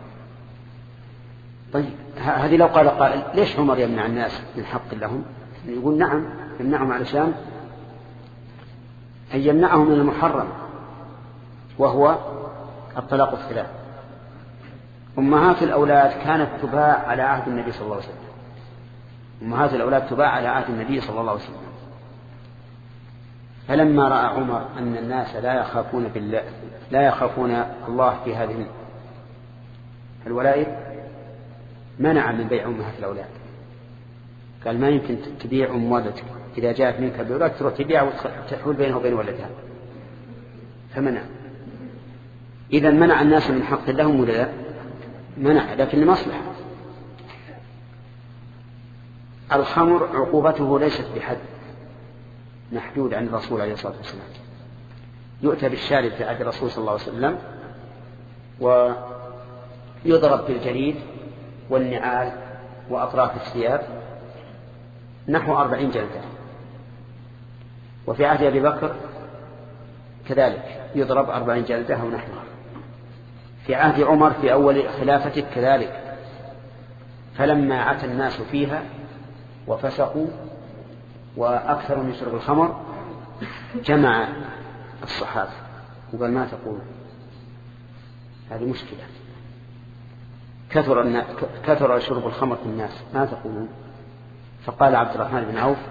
طيب هذه لو قال قائل ليش عمر يمنع الناس من حق لهم؟ يقول نعم يمنعهم علشان أن يمنعهم من المحرم وهو الطلاق الثلاث. أمهات الأولاد كانت تباع على عهد النبي صلى الله عليه وسلم، أمهات الأولاد تباع على عهد النبي صلى الله عليه وسلم. فلما رأى عمر أن الناس لا يخافون بالله لا يخافون الله في هذه الولائد منع من بيع أمهات الأولاد، قال ما يمكن تبيع أم ولدك إذا جاءت منك بولد تروح تبيع وتحول بينه وبين ولدها، فمنع. إذا منع الناس من حق لهم ولا لا؟ منع، لكن لمصلحة. الخمر عقوبته ليست بحد محدود عن الرسول عليه الصلاة والسلام، يؤتى بالشارب في عهد الرسول صلى الله عليه وسلم ويضرب بالجريد والنعال وأطراف الثياب نحو أربعين جلدة، وفي عهد أبي بكر كذلك يضرب أربعين جلدة أو نحوها، في عهد عمر في أول خلافته كذلك. فلما عتى الناس فيها وفسقوا وأكثروا من شرب الخمر جمع الصحابة وقال ما تقول هذه مشكلة، كثر, كثر شرب الخمر في الناس ما تقولون؟ فقال عبد الرحمن بن عوف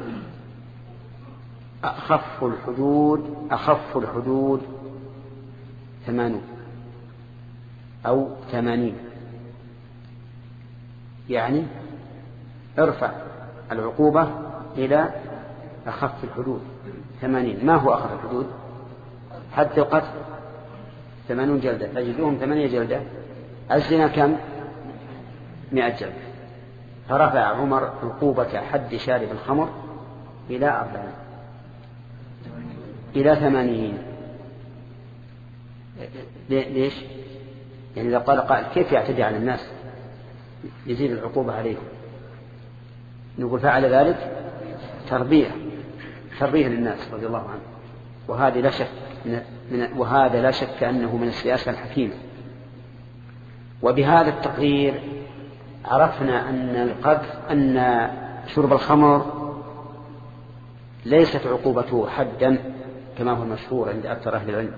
أخف الحدود أخف الحدود ثمانون أو ثمانين، يعني ارفع العقوبة إلى أخف الحدود ثمانين. ما هو أخف الحدود؟ حد القتل ثمانون جلدة، تجدوهم ثمانية جلدة. الزنا كم؟ مئة جلدة. فرفع عمر عقوبة حد شارب الخمر إلى أربعين إلى ثمانين. ليش؟ يعني إذا قال قائل كيف يعتدي على الناس يزيد العقوبة عليهم؟ نقول فعل ذلك تربية تربية للناس رضي الله عنه، وهذا لا شك من وهذا لا شك أنه من السياسة الحكيمة. وبهذا التقرير عرفنا أن القذف أن شرب الخمر ليست عقوبته حدا كما هو المشهور عند أكثر أهل العلم،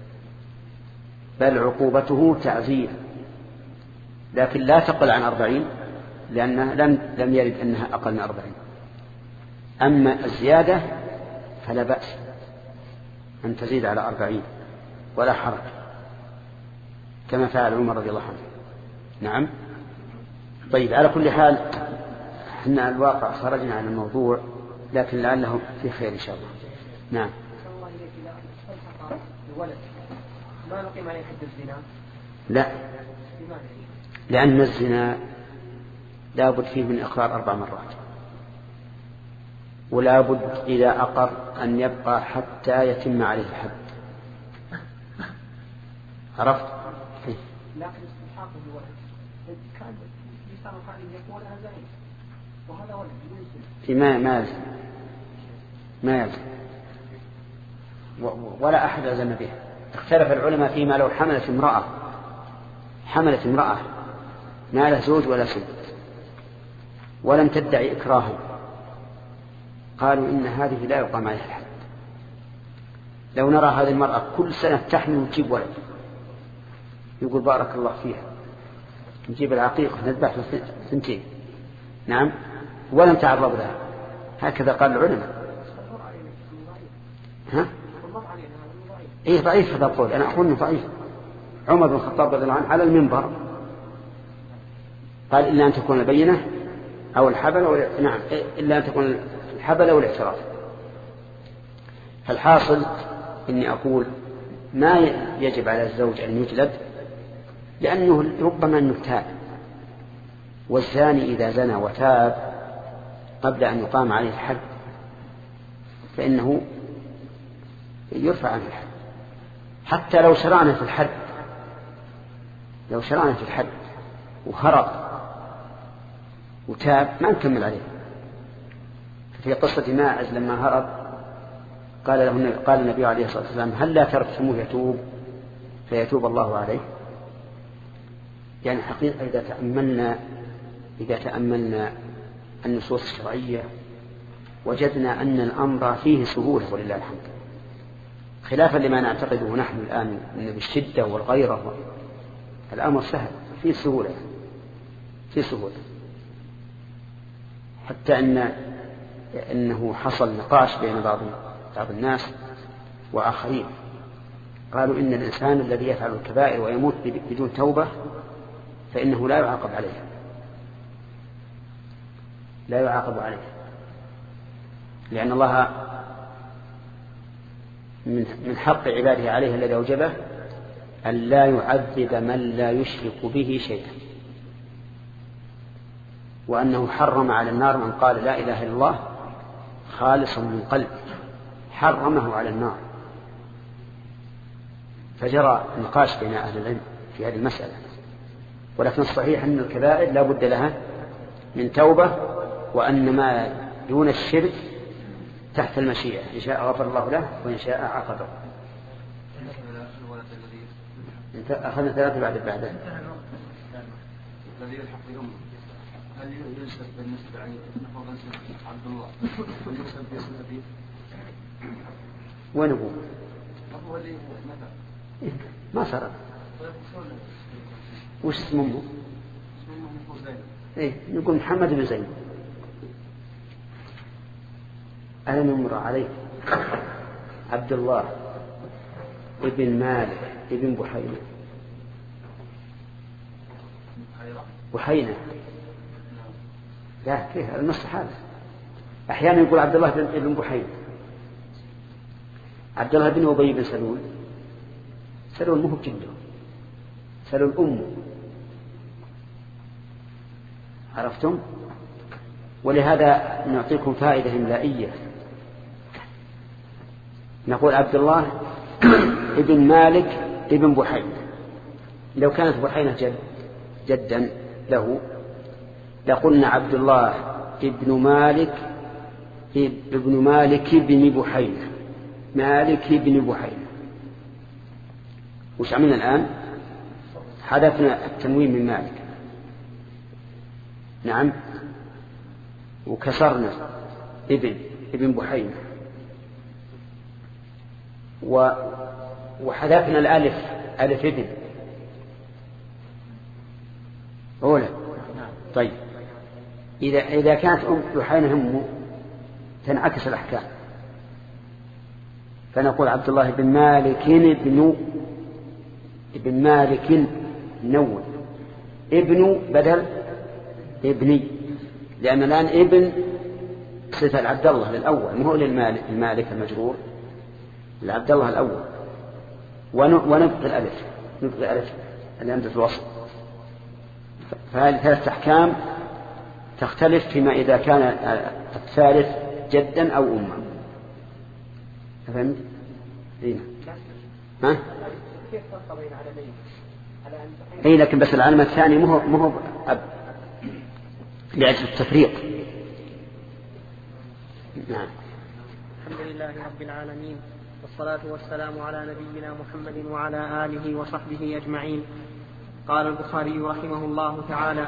بل عقوبته تعزير، لكن لا تقل عن أربعين لأنها لم لم يرد أنها أقل من أربعين. أما الزيادة فلا بأس أن تزيد على أربعين. ولا حرج كما فعل عمر رضي الله عنه. نعم. طيب على كل حال احنا الواقع خرجنا عن الموضوع لكن لعله في خير إن شاء الله. نعم. ما نقيم عليه حد الزنا؟ لا، لأن الزنا لا بد فيه من إقرار أربع مرات، ولا بد إذا أقر أن يبقى حتى يتم عليه الحد. عرفت؟ لكن استلحاقه بالولد كان يسمى قال يقول هذا زين وهذا ولد في ما ما يلزم ما يلزم ولا أحد ألزم به. اختلف العلماء فيما لو حملت امرأة حملت امرأة ما له زوج ولا سد ولم تدعي إكراها، قالوا إن هذه لا يقام عليها الحد. لو نرى هذه المرأة كل سنة تحمل وتجيب ولد يقول بارك الله فيها، نجيب العقيقة نذبح ثنتين، نعم، ولم تعرض لها، هكذا قال العلماء. ها؟ إيه ضعيف هذا القول، أنا أقول إنه ضعيف. عمر بن الخطاب رضي الله عنه على المنبر قال إلا أن تكون البينة أو الحبل أو نعم إلا أن تكون الحبل أو الاعتراف. فالحاصل إني أقول ما يجب على الزوج أن يجلد، لأنه ربما أنه تاب، والزاني إذا زنى وتاب قبل أن يقام عليه الحد فإنه يرفع عنه الحد. حتى لو شرعنا في الحد لو شرعنا في الحد وهرب وتاب ما نكمل عليه. في قصة ماعز لما هرب قال له قال النبي عليه الصلاة والسلام هل لا تركتموه يتوب فيتوب الله عليه. يعني حقيقة إذا تأملنا إذا تأملنا النصوص الشرعية وجدنا أن الأمر فيه سهولة ولله الحمد، خلافا لما نعتقده نحن الآن أن بالشدة والغيرة. الأمر سهل فيه سهولة فيه سهولة حتى أن أنه حصل نقاش بين بعض بعض الناس وآخرين قالوا إن الإنسان الذي يفعل الكبائر ويموت بدون توبة فإنه لا يعاقب عليه لا يعاقب عليه لأن الله من حق عباده عليه الذي أوجبه أن لا يعذب من لا يشرك به شيئا، وأنه حرم على النار من قال لا إله إلا الله خالصا من قلب، حرمه على النار. فجرى نقاش بين أهل العلم في هذه المسألة، ولكن الصحيح أن الكبائر لا بد لها من توبة، وأن ما دون الشرك تحت المشيئة، إن شاء غفر الله له وإن شاء عاقبه. أخذنا ثلاثة بعد بعدين. الذي يلحق بأمه هل ينسب بالنسبة عن عبد الله وينسب باسم أبيه؟ وين أبوه؟ أبوه اللي مثلا ما صار. وش اسمه؟ اسمه زينب. إيه نقول محمد بن زينب. أنا نمر عليه عبد الله ابن مالك ابن بحينة بحينة لا كيف النص هذا أحيانا يقول عبد الله ابن بحينة. عبد الله بن أبي بن سلول سلول مو جده سلول أمه، عرفتم؟ ولهذا نعطيكم فائدة إملائية، نقول عبد الله ابن مالك ابن بحينة. لو كانت بحينة جد جدا له لقلنا عبد الله ابن مالك ابن مالك ابن بحينة مالك ابن بحينة. وش عملنا الآن؟ حذفنا التنوين من مالك، نعم، وكسرنا ابن ابن بحينة و وحذفنا الألف ألف ابن أولى. طيب إذا إذا كانت أم بحينة أمه تنعكس الأحكام، فنقول عبد الله بن مالك بن ابن مالك نون، ابن بدل ابني، لأن الآن ابن صفة عبد الله للأول مو للمالك المالك المجرور، لعبد الله الأول، ونبقي الألف نبقي ألف اللي عند الوصل. فهذه ثلاثة أحكام تختلف فيما إذا كان الثالث جدا أو أما. فهمت؟ هنا ها؟ كيف فرق بين علمين؟ اي لكن بس العلم الثاني مو مو أب لأجل التفريق. نعم. الحمد لله رب العالمين، والصلاة والسلام على نبينا محمد وعلى آله وصحبه أجمعين. قال البخاري رحمه الله تعالى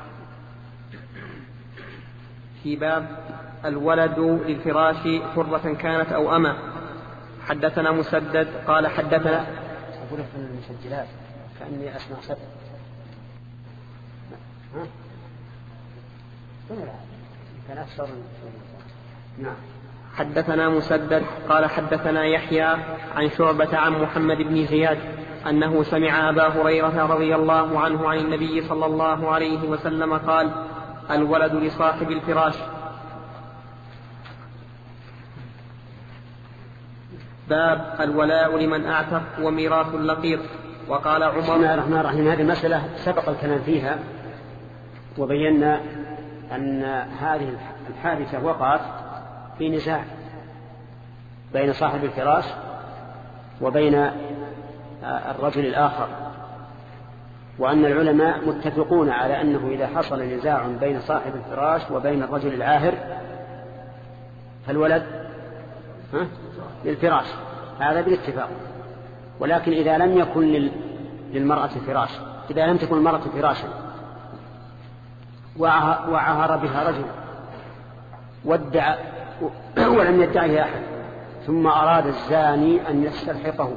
في باب الولد للفراش حرة كانت أو أمة. حدثنا مسدد قال حدثنا أقول في المسجلات كأني أسمع صدق. ها؟ كان أكثر. نعم. حدثنا مسدد قال حدثنا يحيى عن شعبة عن محمد بن زياد أنه سمع أبا هريرة رضي الله عنه عن النبي صلى الله عليه وسلم قال: الولد لصاحب الفراش. باب الولاء لمن أعتق وميراث اللقيط. وقال عمر: بسم الله الرحمن الرحيم. هذه المسألة سبق الكلام فيها وبينا أن هذه الحادثة وقعت في نزاع بين صاحب الفراش وبين الرجل الآخر، وأن العلماء متفقون على أنه إذا حصل نزاع بين صاحب الفراش وبين الرجل العاهر فالولد ها للفراش، هذا بالاتفاق. ولكن إذا لم يكن للمرأة فراش، إذا لم تكن المرأة فراشا وعهر بها رجل وادعى ولم يدعه أحد، ثم أراد الزاني أن يستلحقه،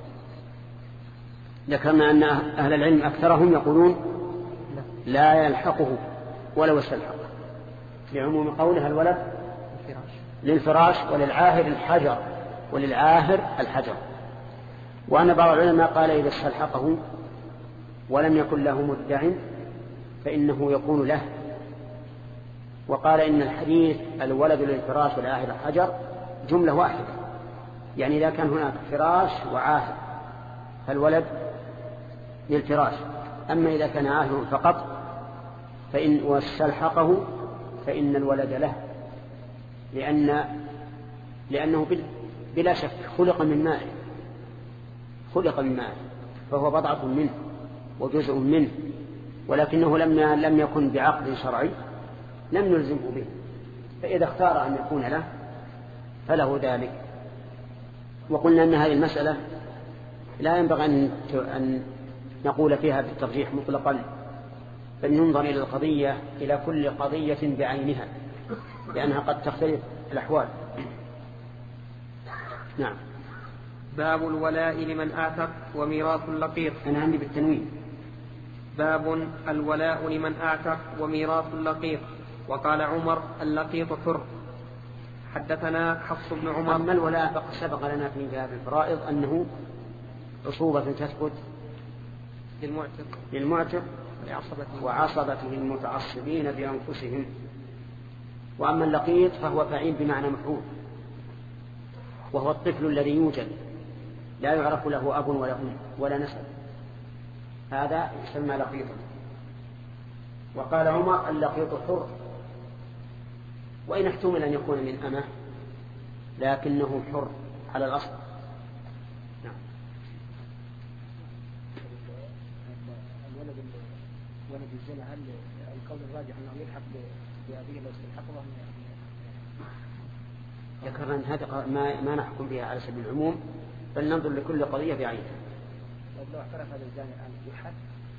ذكرنا أن أهل العلم أكثرهم يقولون لا يلحقه ولو استلحقه، لعموم قولها الولد للفراش وللعاهر الحجر وللعاهر الحجر. وأن بعض العلماء قال إذا استلحقه ولم يكن له مدع فإنه يكون له، وقال إن الحديث الولد للفراش والعاهر الحجر جملة واحدة، يعني إذا كان هناك فراش وعاهر فالولد للفراش، أما إذا كان عاهر فقط فإن واستلحقه فإن الولد له، لأن لأنه بلا شك خلق من ماء، خلق من ماء فهو بضعة منه وجزء منه، ولكنه لما لم يكن بعقد شرعي لم نلزمه به، فإذا اختار أن يكون له فله ذلك. وقلنا أن هذه المسألة لا ينبغي أن نقول فيها بالترجيح مطلقا، بل ينظر إلى القضية إلى كل قضية بعينها، لأنها قد تختلف الأحوال. نعم. باب الولاء لمن أعتق وميراث اللقيط. أنا عندي بالتنوين. باب الولاء لمن أعتق وميراث اللقيط. وقال عمر: اللقيط حر. حدثنا حفص بن عمر. أما الولاء فقد سبق لنا في باب الفرائض أنه عصوبة تثبت للمعتق للمعتق وعصبته المتعصبين بأنفسهم. وأما اللقيط فهو فعيل بمعنى مفعول، وهو الطفل الذي يوجد لا يعرف له أب ولا أم ولا نسب، هذا يسمى لقيطا. وقال عمر: اللقيط حر، وإن احتمل أن يكون من أمه لكنه حر على الأصل. نعم. الولد ولد الزنا، هل القول الراجح أنه يلحق بأبيه لو استلحقه؟ ذكرنا أن هذا ما ما نحكم بها على سبيل العموم، بل ننظر لكل قضية بعينها. لو اعترف هذا الزاني الآن يلحق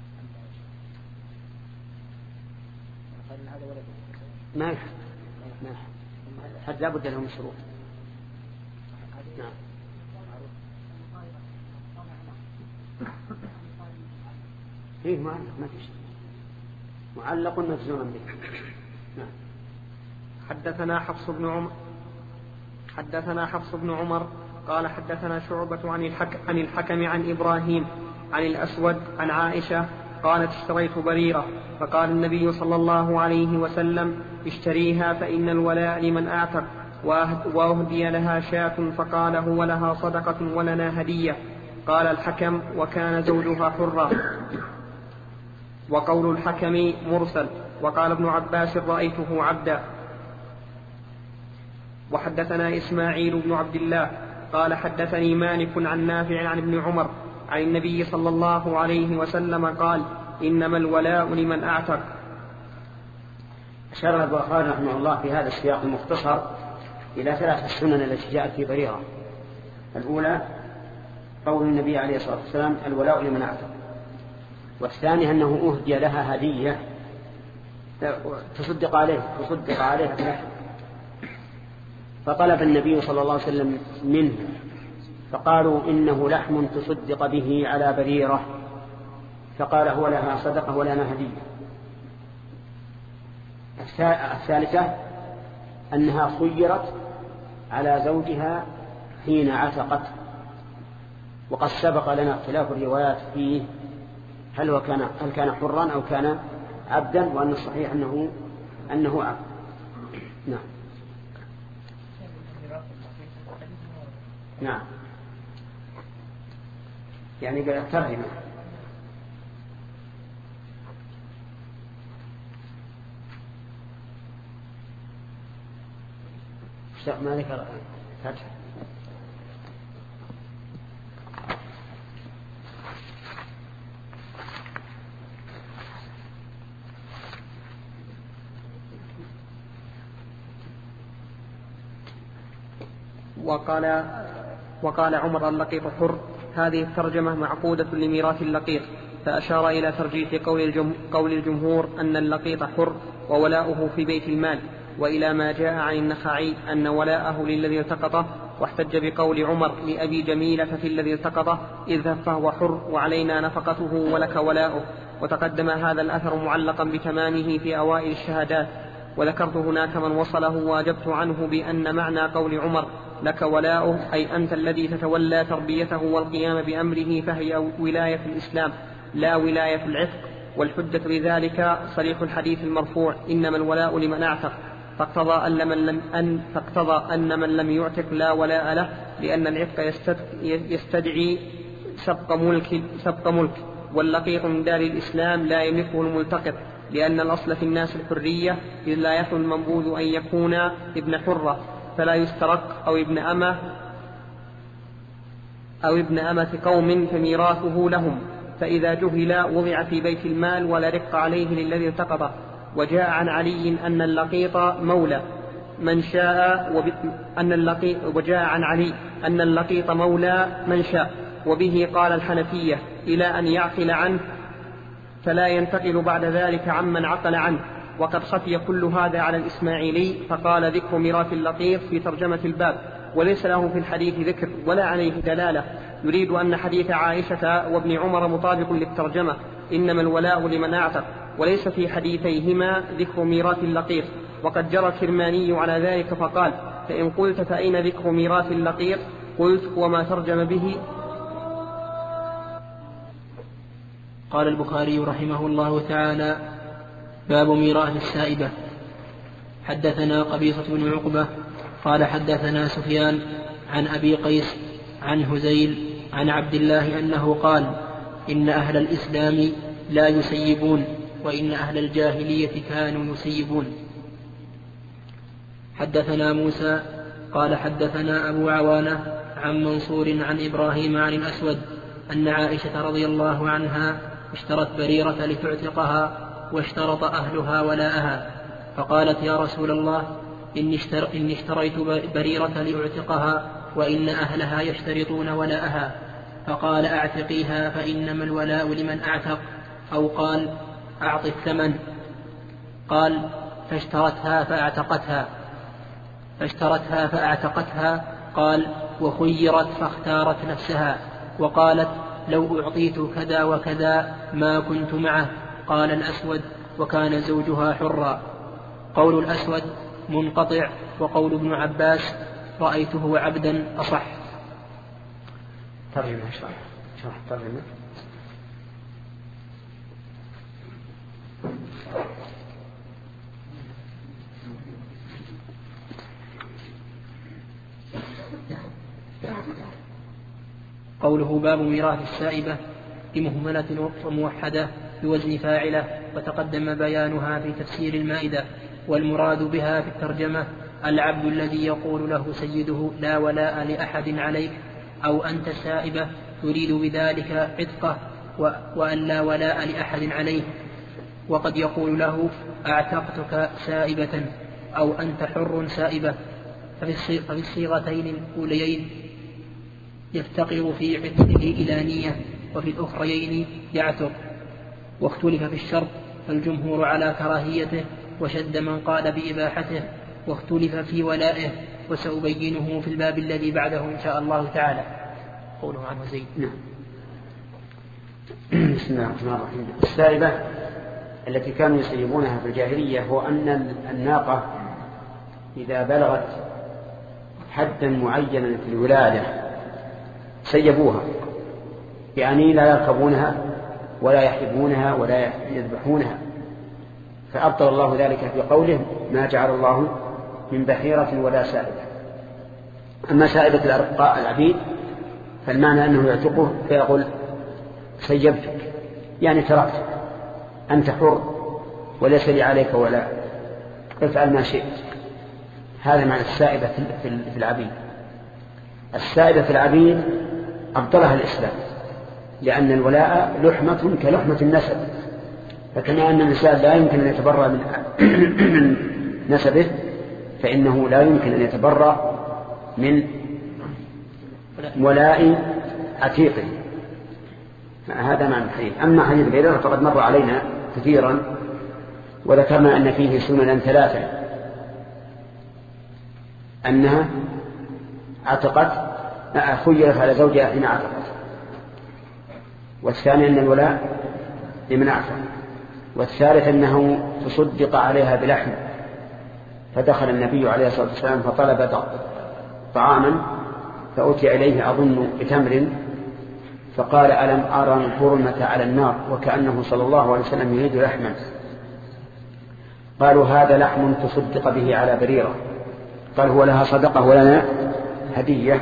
قال هذا ولد ما يلحق، ما يلحق، حتى لا بد له من شروط. نعم. فيه معلق، ما في شيء، معلق مجزوما به. نعم. حدثنا حفص بن عمر حدثنا حفص بن عمر قال حدثنا شعبة عن الحكم, عن الحكم عن إبراهيم عن الأسود عن عائشة قالت اشتريت بريرة فقال النبي صلى الله عليه وسلم اشتريها فإن الولاء لمن أعتق وأهدي لها شاة فقال هو لها صدقة ولنا هدية. قال الحكم وكان زوجها حرا. وقول الحكم مرسل. وقال ابن عباس رأيته عبدا. وحدثنا إسماعيل بن عبد الله قال حدثني مالك عن نافع عن ابن عمر عن النبي صلى الله عليه وسلم قال إنما الولاء لمن أعتق. أشار البخاري رحمه الله في هذا السياق المختصر إلى ثلاث السنن التي جاءت في بريرة. الأولى قول النبي عليه الصلاة والسلام الولاء لمن أعتق، والثاني أنه أهدي لها هدية تصدق عليه تصدق عليه بلحم، فطلب النبي صلى الله عليه وسلم منه فقالوا إنه لحم تصدق به على بريرة، فقال هو لها صدقة ولنا هدية. الثالثة أنها خيرت على زوجها حين عتقت، وقد سبق لنا اختلاف الروايات فيه هل هو كان هل كان حرا أو كان عبدا، وأن الصحيح أنه أنه عبد. نعم نعم يعني قال ترجمة. ما ذكر فتح. وقال وقال عمر اللقيط حر. هذه الترجمة معقودة لميراث اللقيط، فأشار إلى ترجيح قول, الجم... قول الجمهور أن اللقيط حر وولاؤه في بيت المال، وإلى ما جاء عن النخعي أن ولاءه للذي التقطه، واحتج بقول عمر لأبي جميلة في الذي التقطه اذهب فهو حر وعلينا نفقته ولك ولاؤه. وتقدم هذا الأثر معلقا بتمامه في أوائل الشهادات، وذكرت هناك من وصله واجبت عنه بأن معنى قول عمر لك ولاؤه أي أنت الذي تتولى تربيته والقيام بأمره، فهي ولاية الإسلام لا ولاية العتق. والحجة بذلك صريح الحديث المرفوع إنما الولاء لمن أعتق، فاقتضى أن من لم, أن فاقتضى أن من لم يعتق لا ولاء له، لأن العتق يستدعي سبق ملك, سبق ملك واللقيط من دار الإسلام لا يملكه الملتقط، لأن الأصل في الناس الحرية، إذ لا يخلو المنبوذ أن يكون ابن حرة فلا يسترق أو ابن أمة أو ابن أمة قوم فميراثه لهم، فإذا جهل وضع في بيت المال ولا رق عليه للذي التقطه. وجاء عن علي أن اللقيط مولى من شاء وب... أن اللقيط وجاء عن علي أن اللقيط مولى من شاء، وبه قال الحنفية إلى أن يعقل عنه فلا ينتقل بعد ذلك عمن عقل عنه. وقد خفي كل هذا على الإسماعيلي، فقال ذكر ميراث اللقيط في ترجمة الباب، وليس له في الحديث ذكر ولا عليه دلالة. يريد أن حديث عائشة وابن عمر مطابق للترجمة إنما الولاء لمن أعتق، وليس في حديثيهما ذكر ميراث اللقيط. وقد جرى الكرماني على ذلك فقال فإن قلت فأين ذكر ميراث اللقيط؟ قلت وما ترجم به. قال البخاري رحمه الله تعالى باب ميراث السائبة. حدثنا قبيصة بن عقبة قال حدثنا سفيان عن أبي قيس عن هزيل عن عبد الله أنه قال إن أهل الإسلام لا يسيبون وإن أهل الجاهلية كانوا يسيبون. حدثنا موسى قال حدثنا أبو عوانة عن منصور عن إبراهيم عن الأسود أن عائشة رضي الله عنها اشترت بريرة لتعتقها واشترط أهلها ولاءها، فقالت يا رسول الله إني, اشتر إني اشتريت بريرة لأعتقها وإن أهلها يشترطون ولاءها، فقال أعتقيها فإنما الولاء لمن أعتق، أو قال أعط الثمن. قال فاشترتها فأعتقتها فاشترتها فأعتقتها قال وخيرت فاختارت نفسها وقالت لو أعطيت كذا وكذا ما كنت معه. قال الأسود وكان زوجها حرا. قول الأسود منقطع، وقول ابن عباس رأيته عبدا أصح. ترجمة شرح شرح ترجمة. قوله باب ميراث السائبة بمهملة وموحدة بوزن فاعلة، وتقدم بيانها في تفسير المائدة. والمراد بها في الترجمة العبد الذي يقول له سيده لا ولاء لأحد عليك، أو أنت سائبة تريد بذلك عتقه وأن لا ولاء لأحد عليه. وقد يقول له أعتقتك سائبة أو أنت حر سائبة، ففي الصيغتين الأوليين يفتقر في عتقه إلى نية، وفي الأخريين يعتق. واختلف في الشرط، فالجمهور على كراهيته، وشد من قال بإباحته، واختلف في ولائه، وسأبينه في الباب الذي بعده إن شاء الله تعالى. قوله عنه زيد. نعم. بسم الله الرحمن الرحيم. السائبة التي كانوا يسيبونها في الجاهلية هو أن الناقة إذا بلغت حدا معينا في الولادة سيبوها، يعني لا يركبونها ولا يحلبونها ولا يذبحونها، فأبطل الله ذلك في قوله ما جعل الله من بحيرة ولا سائبة. أما سائبة الأرقاء العبيد فالمعنى أنه يعتقه فيقول سيبتك، يعني تركتك، أنت حر وليس لي عليك ولا، افعل ما شئت. هذا معنى السائبة في العبيد. السائبة في العبيد أبطلها الإسلام، لأن الولاء لحمة كلحمة النسب، فكما أن الإنسان لا يمكن أن يتبرأ من نسبه، فإنه لا يمكن أن يتبرأ من ولاء عتيقه. هذا معنى الحديث. أما حديث بريرة فقد مر علينا كثيرا، وذكرنا أن فيه سننا ثلاثة: أنها عتقت خيرت على زوجها حين عتقت، والثاني أن الولاء لمن أعتق، والثالث أنه تصدق عليها بلحم. فدخل النبي عليه الصلاة والسلام فطلب طعاما فأتي إليه أظن بتمر، فقال ألم أرى الحرمة على النار، وكأنه صلى الله عليه وسلم يريد لحما. قالوا هذا لحم تصدق به على بريرة. قال هو لها صدقة ولنا هدية.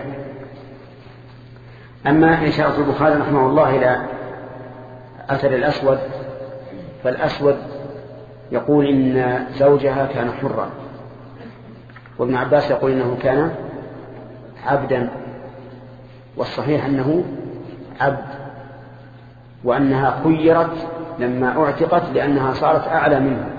أما إشارة البخاري رحمه الله إلى أثر الأسود، فالأسود يقول إن زوجها كان حرا، وابن عباس يقول إنه كان عبدا، والصحيح أنه عبد، وأنها خيرت لما اعتقت لأنها صارت أعلى منه.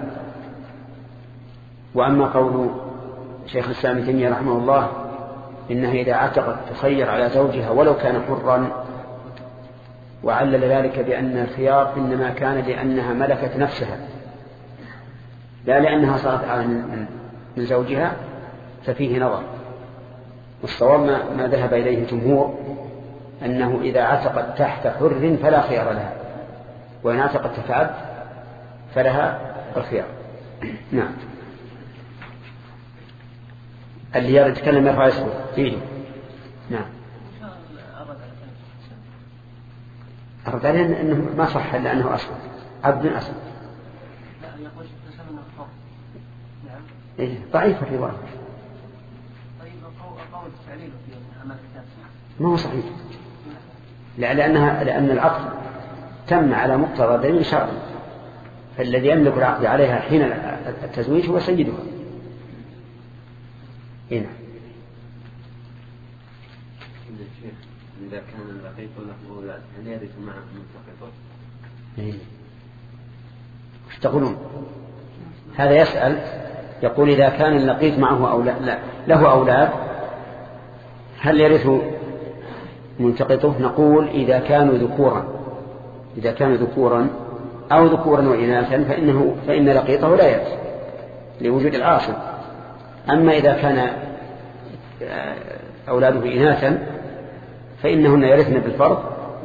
وأما قول شيخ الإسلام ابن تيمية رحمه الله إنها إذا عتقت تخير على زوجها ولو كان حرا، وعلل ذلك بأن الخيار إنما كان لأنها ملكت نفسها لا لأنها صارت أعلى من زوجها، ففيه نظر. والصواب ما ذهب إليه الجمهور أنه إذا عتقت تحت حر فلا خيار لها، وإن عتقت تحت عبد فلها الخيار. نعم. اللي يتكلم يرفع اسمه فيه. نعم. أرد عليه أنه ما صح إلا أنه أصل عبد أصل. إيه ضعيف الرواية. ما هو صحيح، لأنها لأن العقد تم على مقتضى دليل شرعي، فالذي يملك العقد عليها حين التزويج هو سيدها. هنا إذا كان اللقيط له أولاد هل يرث معه ملتقطه؟ وش تقولون؟ هذا يسأل يقول إذا كان اللقيط معه أولاد لا له أولاد هل يرث ملتقطه؟ نقول إذا كانوا ذكورا إذا كانوا ذكورا أو ذكورا وإناثا فإنه فإن لقيطه لا يرث لوجود العاصب. أما إذا كان أولاده إناثا فإنهن يرثن بالفرض،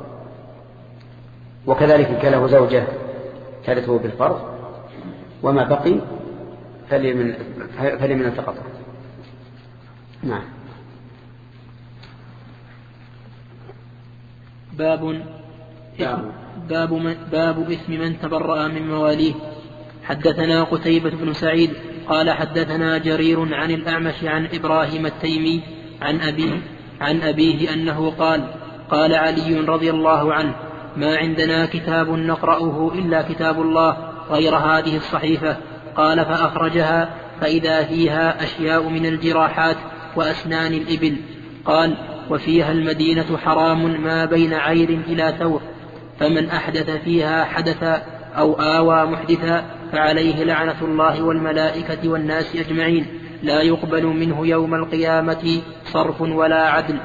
وكذلك كان له زوجة ترثه بالفرض، وما بقي فلمن فلمن التقطه. نعم. باب باب من باب اسم من تبرأ من مواليه. حدثنا قتيبة بن سعيد قال حدثنا جرير عن الأعمش عن إبراهيم التيمي عن أبيه عن أبيه أنه قال قال علي رضي الله عنه ما عندنا كتاب نقرأه إلا كتاب الله غير هذه الصحيفة. قال فأخرجها فإذا فيها أشياء من الجراحات وأسنان الإبل. قال وفيها المدينة حرام ما بين عير إلى ثور، فمن أحدث فيها حدثا أو آوى محدثا فعليه لعنة الله والملائكة والناس أجمعين لا يقبل منه يوم القيامة صرف ولا عدل.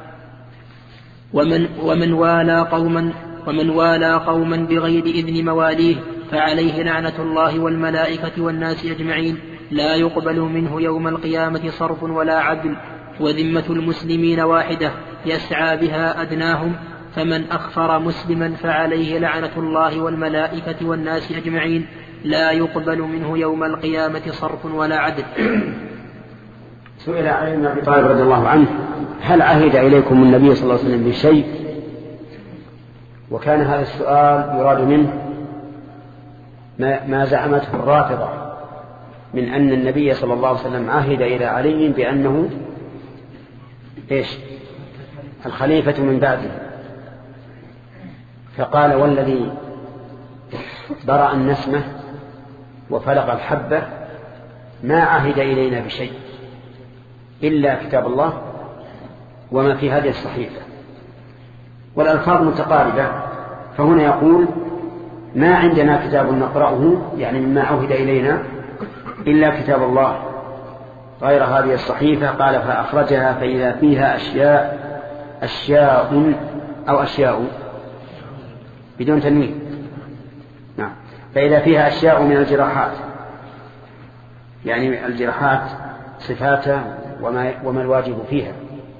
ومن, ومن والى قوما ومن والى قوما بغير إذن مواليه فعليه لعنة الله والملائكة والناس أجمعين لا يقبل منه يوم القيامة صرف ولا عدل. وذمة المسلمين واحدة يسعى بها أدناهم، فمن أخفر مسلما فعليه لعنة الله والملائكة والناس أجمعين لا يقبل منه يوم القيامة صرف ولا عدل. سئل علي بن أبي طالب رضي الله عنه هل عهد إليكم النبي صلى الله عليه وسلم بشيء؟ وكان هذا السؤال يراد منه ما, ما زعمته الرافضة من أن النبي صلى الله عليه وسلم عهد إلى علي بأنه إيش؟ الخليفة من بعده. فقال والذي برأ النسمة وفلق الحبة ما عهد إلينا بشيء إلا كتاب الله وما في هذه الصحيفة. والألفاظ متقاربة، فهنا يقول ما عندنا كتاب نقرأه يعني مما عهد إلينا إلا كتاب الله غير هذه الصحيفة. قال فأخرجها فإذا فيها أشياء أشياء أو أشياء بدون تنوين. نعم. فإذا فيها أشياء من الجراحات يعني الجراحات صفاتها وما, وما الواجب فيها.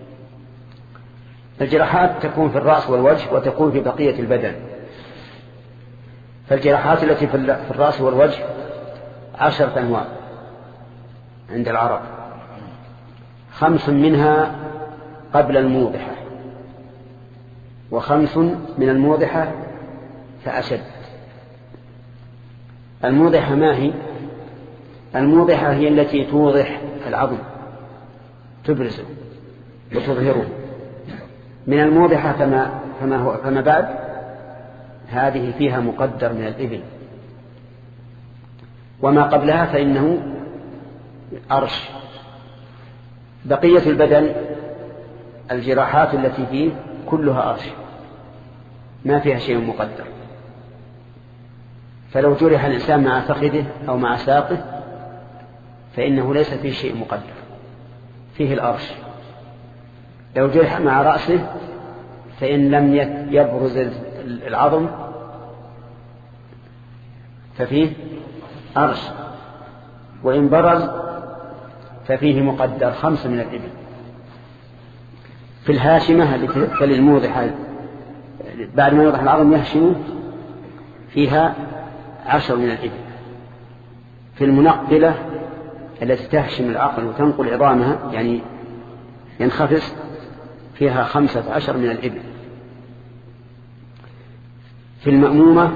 الجراحات تكون في الرأس والوجه وتكون في بقية البدن. فالجراحات التي في الرأس والوجه عشرة أنواع عند العرب، خمس منها قبل الموضحة وخمس من الموضحة فأشد. الموضحة ما هي؟ الموضحة هي التي توضح العظم تبرزه وتظهره. من الموضحة فما, فما, هو فما بعد هذه فيها مقدر من الإبل، وما قبلها فإنه أرش. بقية البدن الجراحات التي فيه كلها أرش ما فيها شيء مقدر. فلو جرح الإنسان مع فخذه أو مع ساقه فإنه ليس فيه شيء مقدر، فيه الأرش. لو جرح مع رأسه فإن لم يبرز العظم ففيه أرش، وإن برز ففيه مقدر خمس من الإبل. في الهاشمة التي فللموضحة بعد ما يوضح العظم يهشم فيها عشر من الإبل. في المنقلة التي تهشم العقل وتنقل عظامها يعني ينخفص فيها خمسة عشر من الإبل. في المأمومة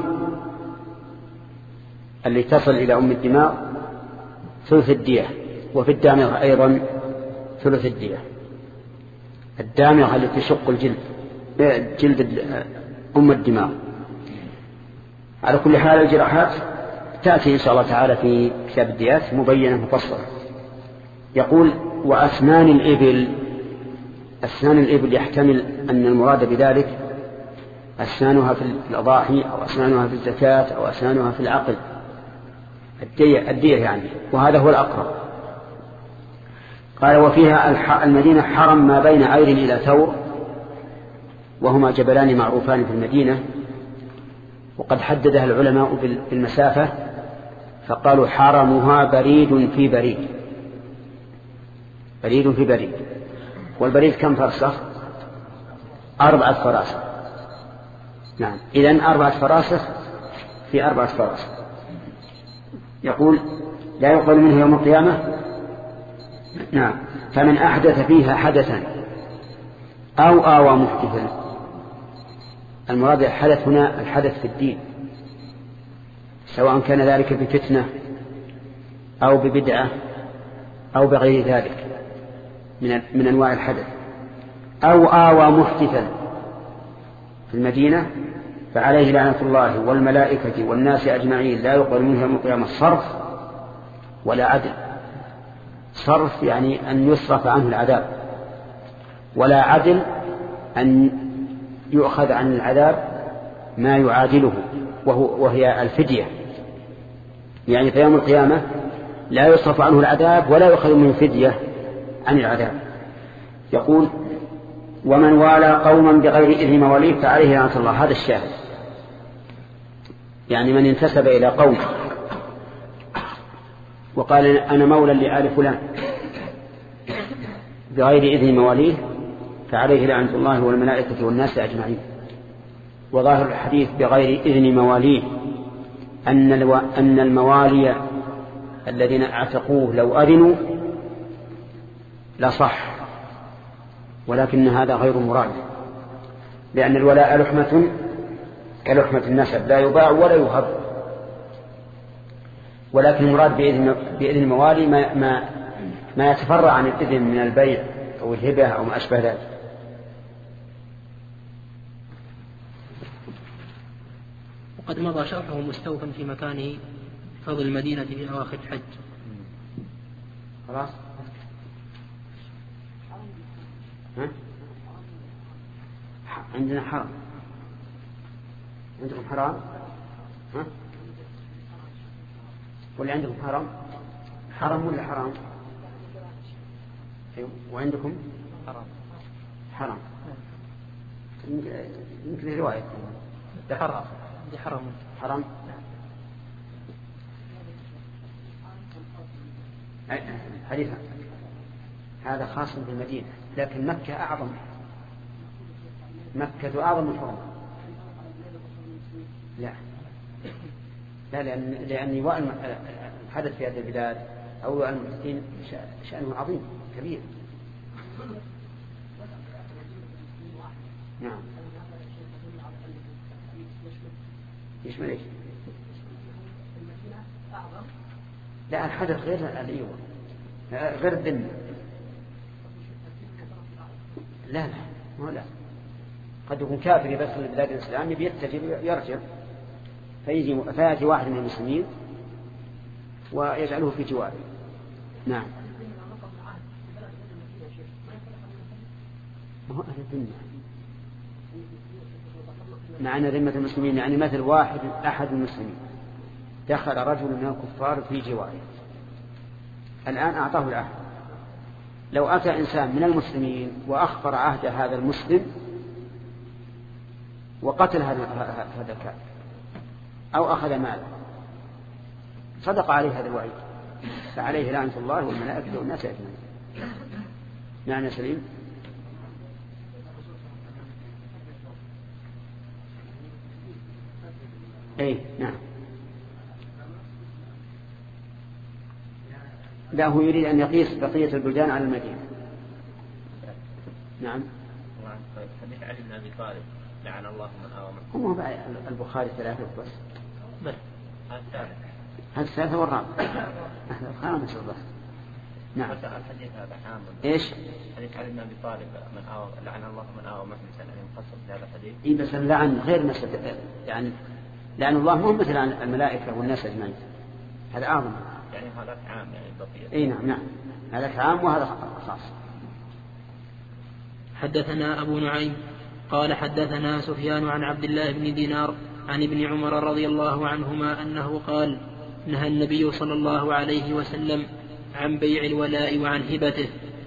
اللي تصل إلى أم الدماغ ثلث الدية. وفي الدامغة أيضا ثلث الدية. الدامغة التي تشق الجلد جلد أم الدماغ. على كل حال الجراحات تأتي إن شاء الله تعالى في كتاب الديات مبينة مفصلة. يقول وأسنان الإبل. أسنان الإبل يحتمل أن المراد بذلك أسنانها في الأضاحي أو أسنانها في الزكاة أو أسنانها في العقل الدية, الدية يعني، وهذا هو الأقرب. قال وفيها المدينة حرم ما بين عير إلى ثور، وهما جبلان معروفان في المدينة، وقد حددها العلماء بالمسافة فقالوا حرمها بريد في بريد. بريد في بريد. والبريد كم فرسخ؟ أربعة فراسخ. نعم. إذن أربعة فراسخ في أربعة فراسخ. يقول لا يقبل منه يوم القيامة. نعم. فمن أحدث فيها حدثا أو آوى محدثا المراد الحدث هنا الحدث في الدين، سواء كان ذلك بفتنة أو ببدعة أو بغير ذلك من من أنواع الحدث، أو آوى محدثا في المدينة فعليه لعنة الله والملائكة والناس أجمعين لا يقبل منه يوم القيامة صرف ولا عدل. صرف يعني أن يصرف عنه العذاب، ولا عدل أن يؤخذ عن العذاب ما يعادله وهو وهي الفدية، يعني في يوم القيامة لا يصرف عنه العذاب ولا يؤخذ منه فدية عن العذاب. يقول ومن والى قوما بغير إذن مواليه فعليه لعنة الله. هذا الشاهد، يعني من انتسب إلى قوم وقال أنا مولى لآل فلان بغير إذن مواليه فعليه لعنة الله والملائكة والناس أجمعين. وظاهر الحديث بغير إذن مواليه أن الو... أن الموالي الذين اعتقوه لو أذنوا لصح، ولكن هذا غير مراد، لأن الولاء لحمة كلحمة النسب لا يباع ولا يهب، ولكن المراد بإذن, بإذن الموالي ما, ما, ما يتفرع عن الإذن من البيع أو الهبة أو ما أشبه ذلك. وقد مضى شرحه مستوفا في مكانه فضل المدينة في أواخر الحج. خلاص ها؟ عندنا حرم، عندكم حرام ها؟ ولا عندكم حرام؟ حرام ولا حرام؟ وعندكم حرام حرام يمكن رواية ده حرام دي حرام حرام حديث هذا خاص بالمدينة، لكن مكة أعظم، مكة أعظم الحرم. لا لا لأن لأن يواء الحدث في هذه البلاد أو المحدثين شأنه عظيم كبير. نعم يشمل ايش؟ لا الحدث غير الأيوة غير الذمة. لا لا ما لا قد يكون كافر يدخل البلاد الإسلامية بيتجر يرجع فيجي فيأتي واحد من المسلمين ويجعله في جواره. نعم ما هو أهل الذمة، معنى ذمة المسلمين يعني مثل واحد أحد المسلمين دخل رجل من الكفار في جواره، الآن أعطاه العهد، لو أتى إنسان من المسلمين وأخبر عهد هذا المسلم وقتل هذا الكافر أو أخذ ماله صدق عليه هذا الوعيد فعليه لعنة الله والملائكة والناس أجمعين. نعم يا سليم. اي نعم لا هو يريد أن يقيس بقية البلدان على المدينة. نعم حديث علي بن أبي طالب لعن الله من آوى منه. هم بقى البخاري ثلاثة بس بس هذا الثالث هذا الثالث والرابع الخامس والله. نعم الحديث هذا عام. ايش؟ حديث علي بن أبي طالب من آوى لعن الله من آوى محدثا يعني مقصد بهذا الحديث. اي بس اللعن غير مثل يعني لعن الله مو مثل عن الملائكة والناس أجمعين، هذا أعظم يعني هذا عام يعني بقية. اي نعم نعم هذا عام وهذا خاص. حدثنا أبو نعيم قال حدثنا سفيان عن عبد الله بن دينار عن ابن عمر رضي الله عنهما أنه قال نهى النبي صلى الله عليه وسلم عن بيع الولاء وعن هبته.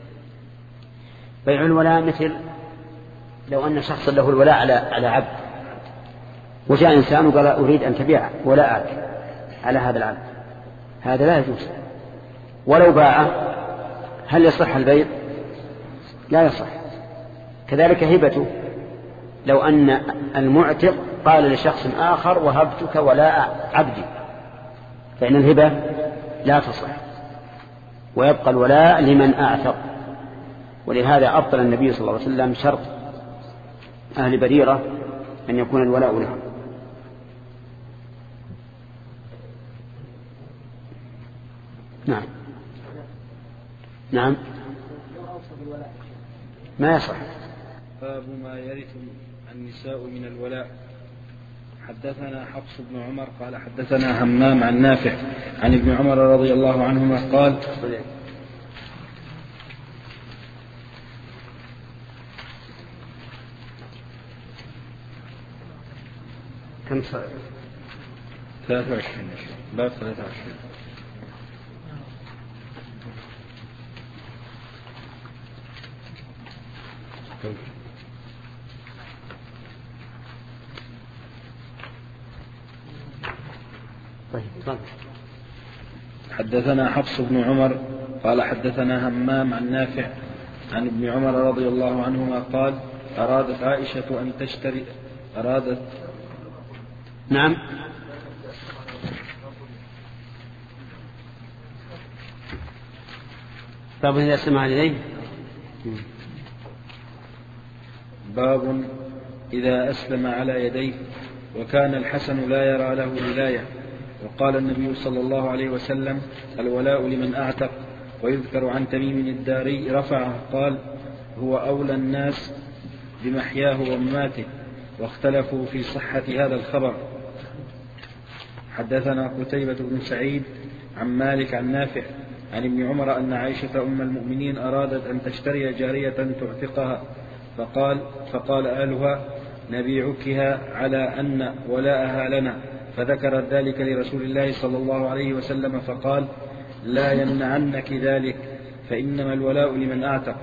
بيع الولاء مثل لو أن شخص له الولاء على على عبد وجاء إنسان وقال أريد أن تبيع ولاءك على هذا العبد، هذا لا يجوز. ولو باعه هل يصح البيع؟ لا يصح. كذلك هبته، لو أن المعتق قال لشخص آخر وهبتك ولاء عبدي فإن الهبة لا تصح ويبقى الولاء لمن أعتق. ولهذا أبطل النبي صلى الله عليه وسلم شرط أهل بريرة أن يكون الولاء له. نعم نعم ما يصح. باب ما يرث النساء من الولاء. حدثنا حفص بن عمر قال حدثنا همام عن نافع عن ابن عمر رضي الله عنهما قال كم صار؟ ثلاثة وعشرين باب ثلاثة وعشرين. طيب. حدثنا حفص بن عمر قال حدثنا همام عن نافع عن ابن عمر رضي الله عنهما قال أرادت عائشة أن تشتري أرادت نعم باب إذا سمع إليه. باب إذا أسلم على يديه وكان الحسن لا يرى له ولاية. وقال النبي صلى الله عليه وسلم الولاء لمن أعتق. ويذكر عن تميم الداري رفعه قال هو أولى الناس بمحياه ومماته. واختلفوا في صحة هذا الخبر. حدثنا قتيبة بن سعيد عن مالك عن نافع عن ابن عمر أن عائشة أم المؤمنين أرادت أن تشتري جارية تعتقها فقال, فقال أهلها نبيعكها على أن ولاءها لنا. فذكرت ذلك لرسول الله صلى الله عليه وسلم فقال لا يمنعنك ذلك فإنما الولاء لمن أعتق.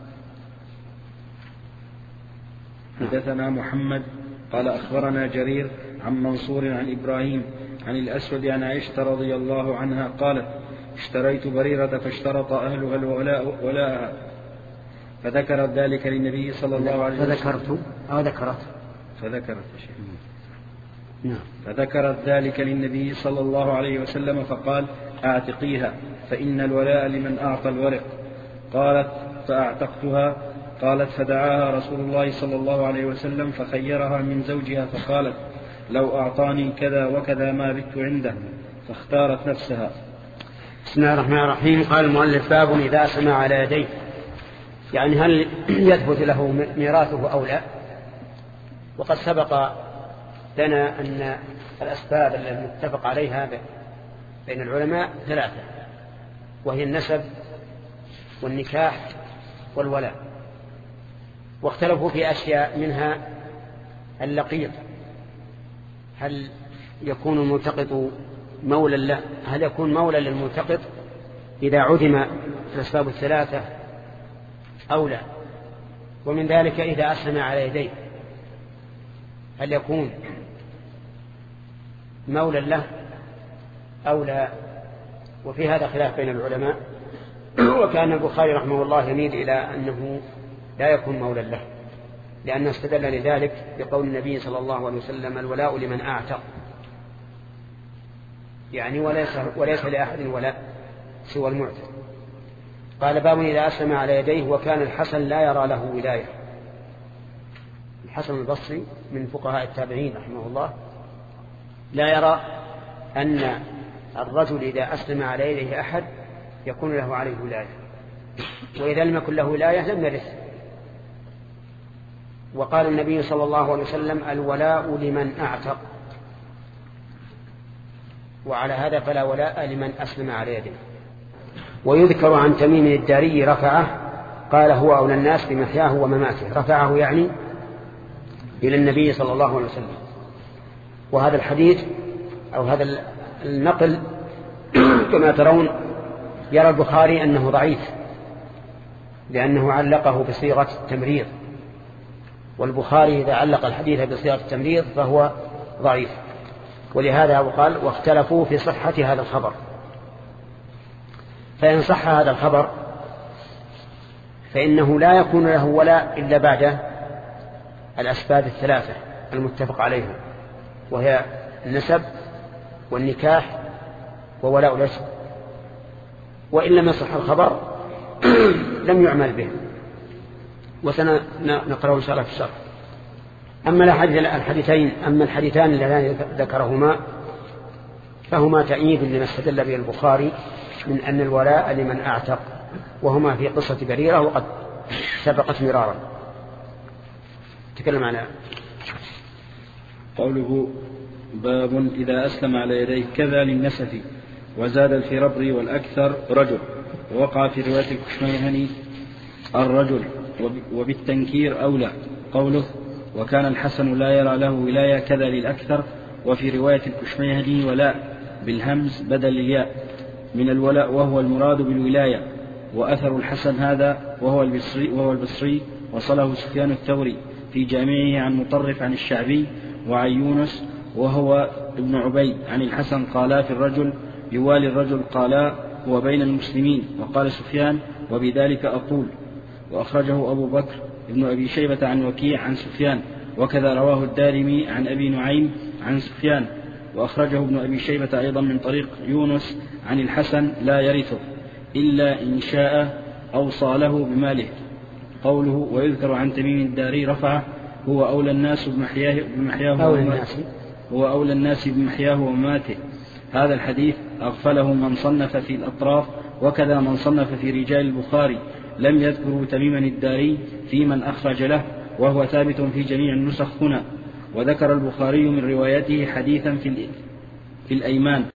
حدثنا محمد قال أخبرنا جرير عن منصور عن إبراهيم عن الأسود عن عائشة رضي الله عنها قالت اشتريت بريرة فاشترط أهلها الولاء ولاءها فذكرت ذلك للنبي صلى الله عليه وسلم فذكرت أو ذكرت فذكرت نعم فذكرت ذلك للنبي صلى الله عليه وسلم فقال أعتقيها فإن الولاء لمن أعطى الورق. قالت فأعتقتها. قالت فدعاها رسول الله صلى الله عليه وسلم فخيرها من زوجها فقالت لو أعطاني كذا وكذا ما بت عنده فاختارت نفسها. بسم الله الرحمن الرحيم. قال المؤلف باب إذا أسلم على يديه يعني هل يثبت له ميراثه أو لا. وقد سبق لنا أن الأسباب المتفق عليها بين العلماء ثلاثة وهي النسب والنكاح والولاء. واختلفوا في أشياء منها اللقيط هل يكون الملتقط مولا له هل يكون مولا للملتقط إذا عدم الأسباب الثلاثة أو لا. ومن ذلك إذا أسلم على يديه هل يكون مولا له أو لا. وفي هذا خلاف بين العلماء. وكان البخاري رحمه الله يميل إلى أنه لا يكون مولا له لأنه استدل لذلك بقول النبي صلى الله عليه وسلم الولاء لمن أعتق يعني وليس, وليس لأحد ولاء سوى المعتق. قال باب إذا أسلم على يديه وكان الحسن لا يرى له ولاية. الحسن البصري من فقهاء التابعين رحمه الله لا يرى أن الرجل إذا أسلم على يديه أحد يكون له عليه ولاية وإذا لم يكن له ولاية لم يرث. وقال النبي صلى الله عليه وسلم الولاء لمن أعتق وعلى هذا فلا ولاء لمن أسلم على يده. ويذكر عن تميم الداري رفعه قال هو أولى الناس بمحياه ومماته. رفعه يعني إلى النبي صلى الله عليه وسلم. وهذا الحديث أو هذا النقل كما ترون يرى البخاري أنه ضعيف لأنه علقه بصيغة التمريض والبخاري إذا علق الحديث بصيغة التمريض فهو ضعيف. ولهذا قال واختلفوا في صحة هذا الخبر. فإن صح هذا الخبر فإنه لا يكون له ولاء إلا بعد الأسباب الثلاثة المتفق عليها وهي النسب والنكاح وولاء الأسب. وإن لم يصح الخبر لم يعمل به. وسنقرأه إن شاء الله في الشرح. أما الحديثين أما الحديثان اللذان ذكرهما فهما تأييد لما استدل به البخاري من أن الولاء لمن أعتق، وهما في قصة بريرة وقد سبقت مرارا. تكلم عنها. قوله باب إذا أسلم على يديه كذا للنسف، وزاد الفربري والأكثر رجل، ووقع في رواية الكشميهني الرجل وبالتنكير أولى. قوله وكان الحسن لا يرى له ولاية كذا للأكثر، وفي رواية الكشميهني ولاء بالهمز بدل الياء من الولاء وهو المراد بالولاية. وأثر الحسن هذا وهو البصري, وهو البصري وصله سفيان الثوري في جامعه عن مطرف عن الشعبي وعن يونس وهو ابن عبيد عن الحسن قالا في الرجل يوالي الرجل قالا هو بين المسلمين. وقال سفيان وبذلك أقول. وأخرجه أبو بكر ابن أبي شيبة عن وكيع عن سفيان، وكذا رواه الدارمي عن أبي نعيم عن سفيان. وأخرجه ابن أبي شيبة أيضا من طريق يونس عن الحسن لا يرثه إلا إن شاء أوصى له بماله. قوله ويذكر عن تميم الداري رفعه هو أولى الناس بمحياه, بمحياه ومماته هو أولى الناس بمحياه ومماته. هذا الحديث أغفله من صنف في الأطراف، وكذا من صنف في رجال البخاري لم يذكروا تميما الداري في من أخرج له، وهو ثابت في جميع النسخ هنا. وذكر البخاري من روايته حديثا في الأيمان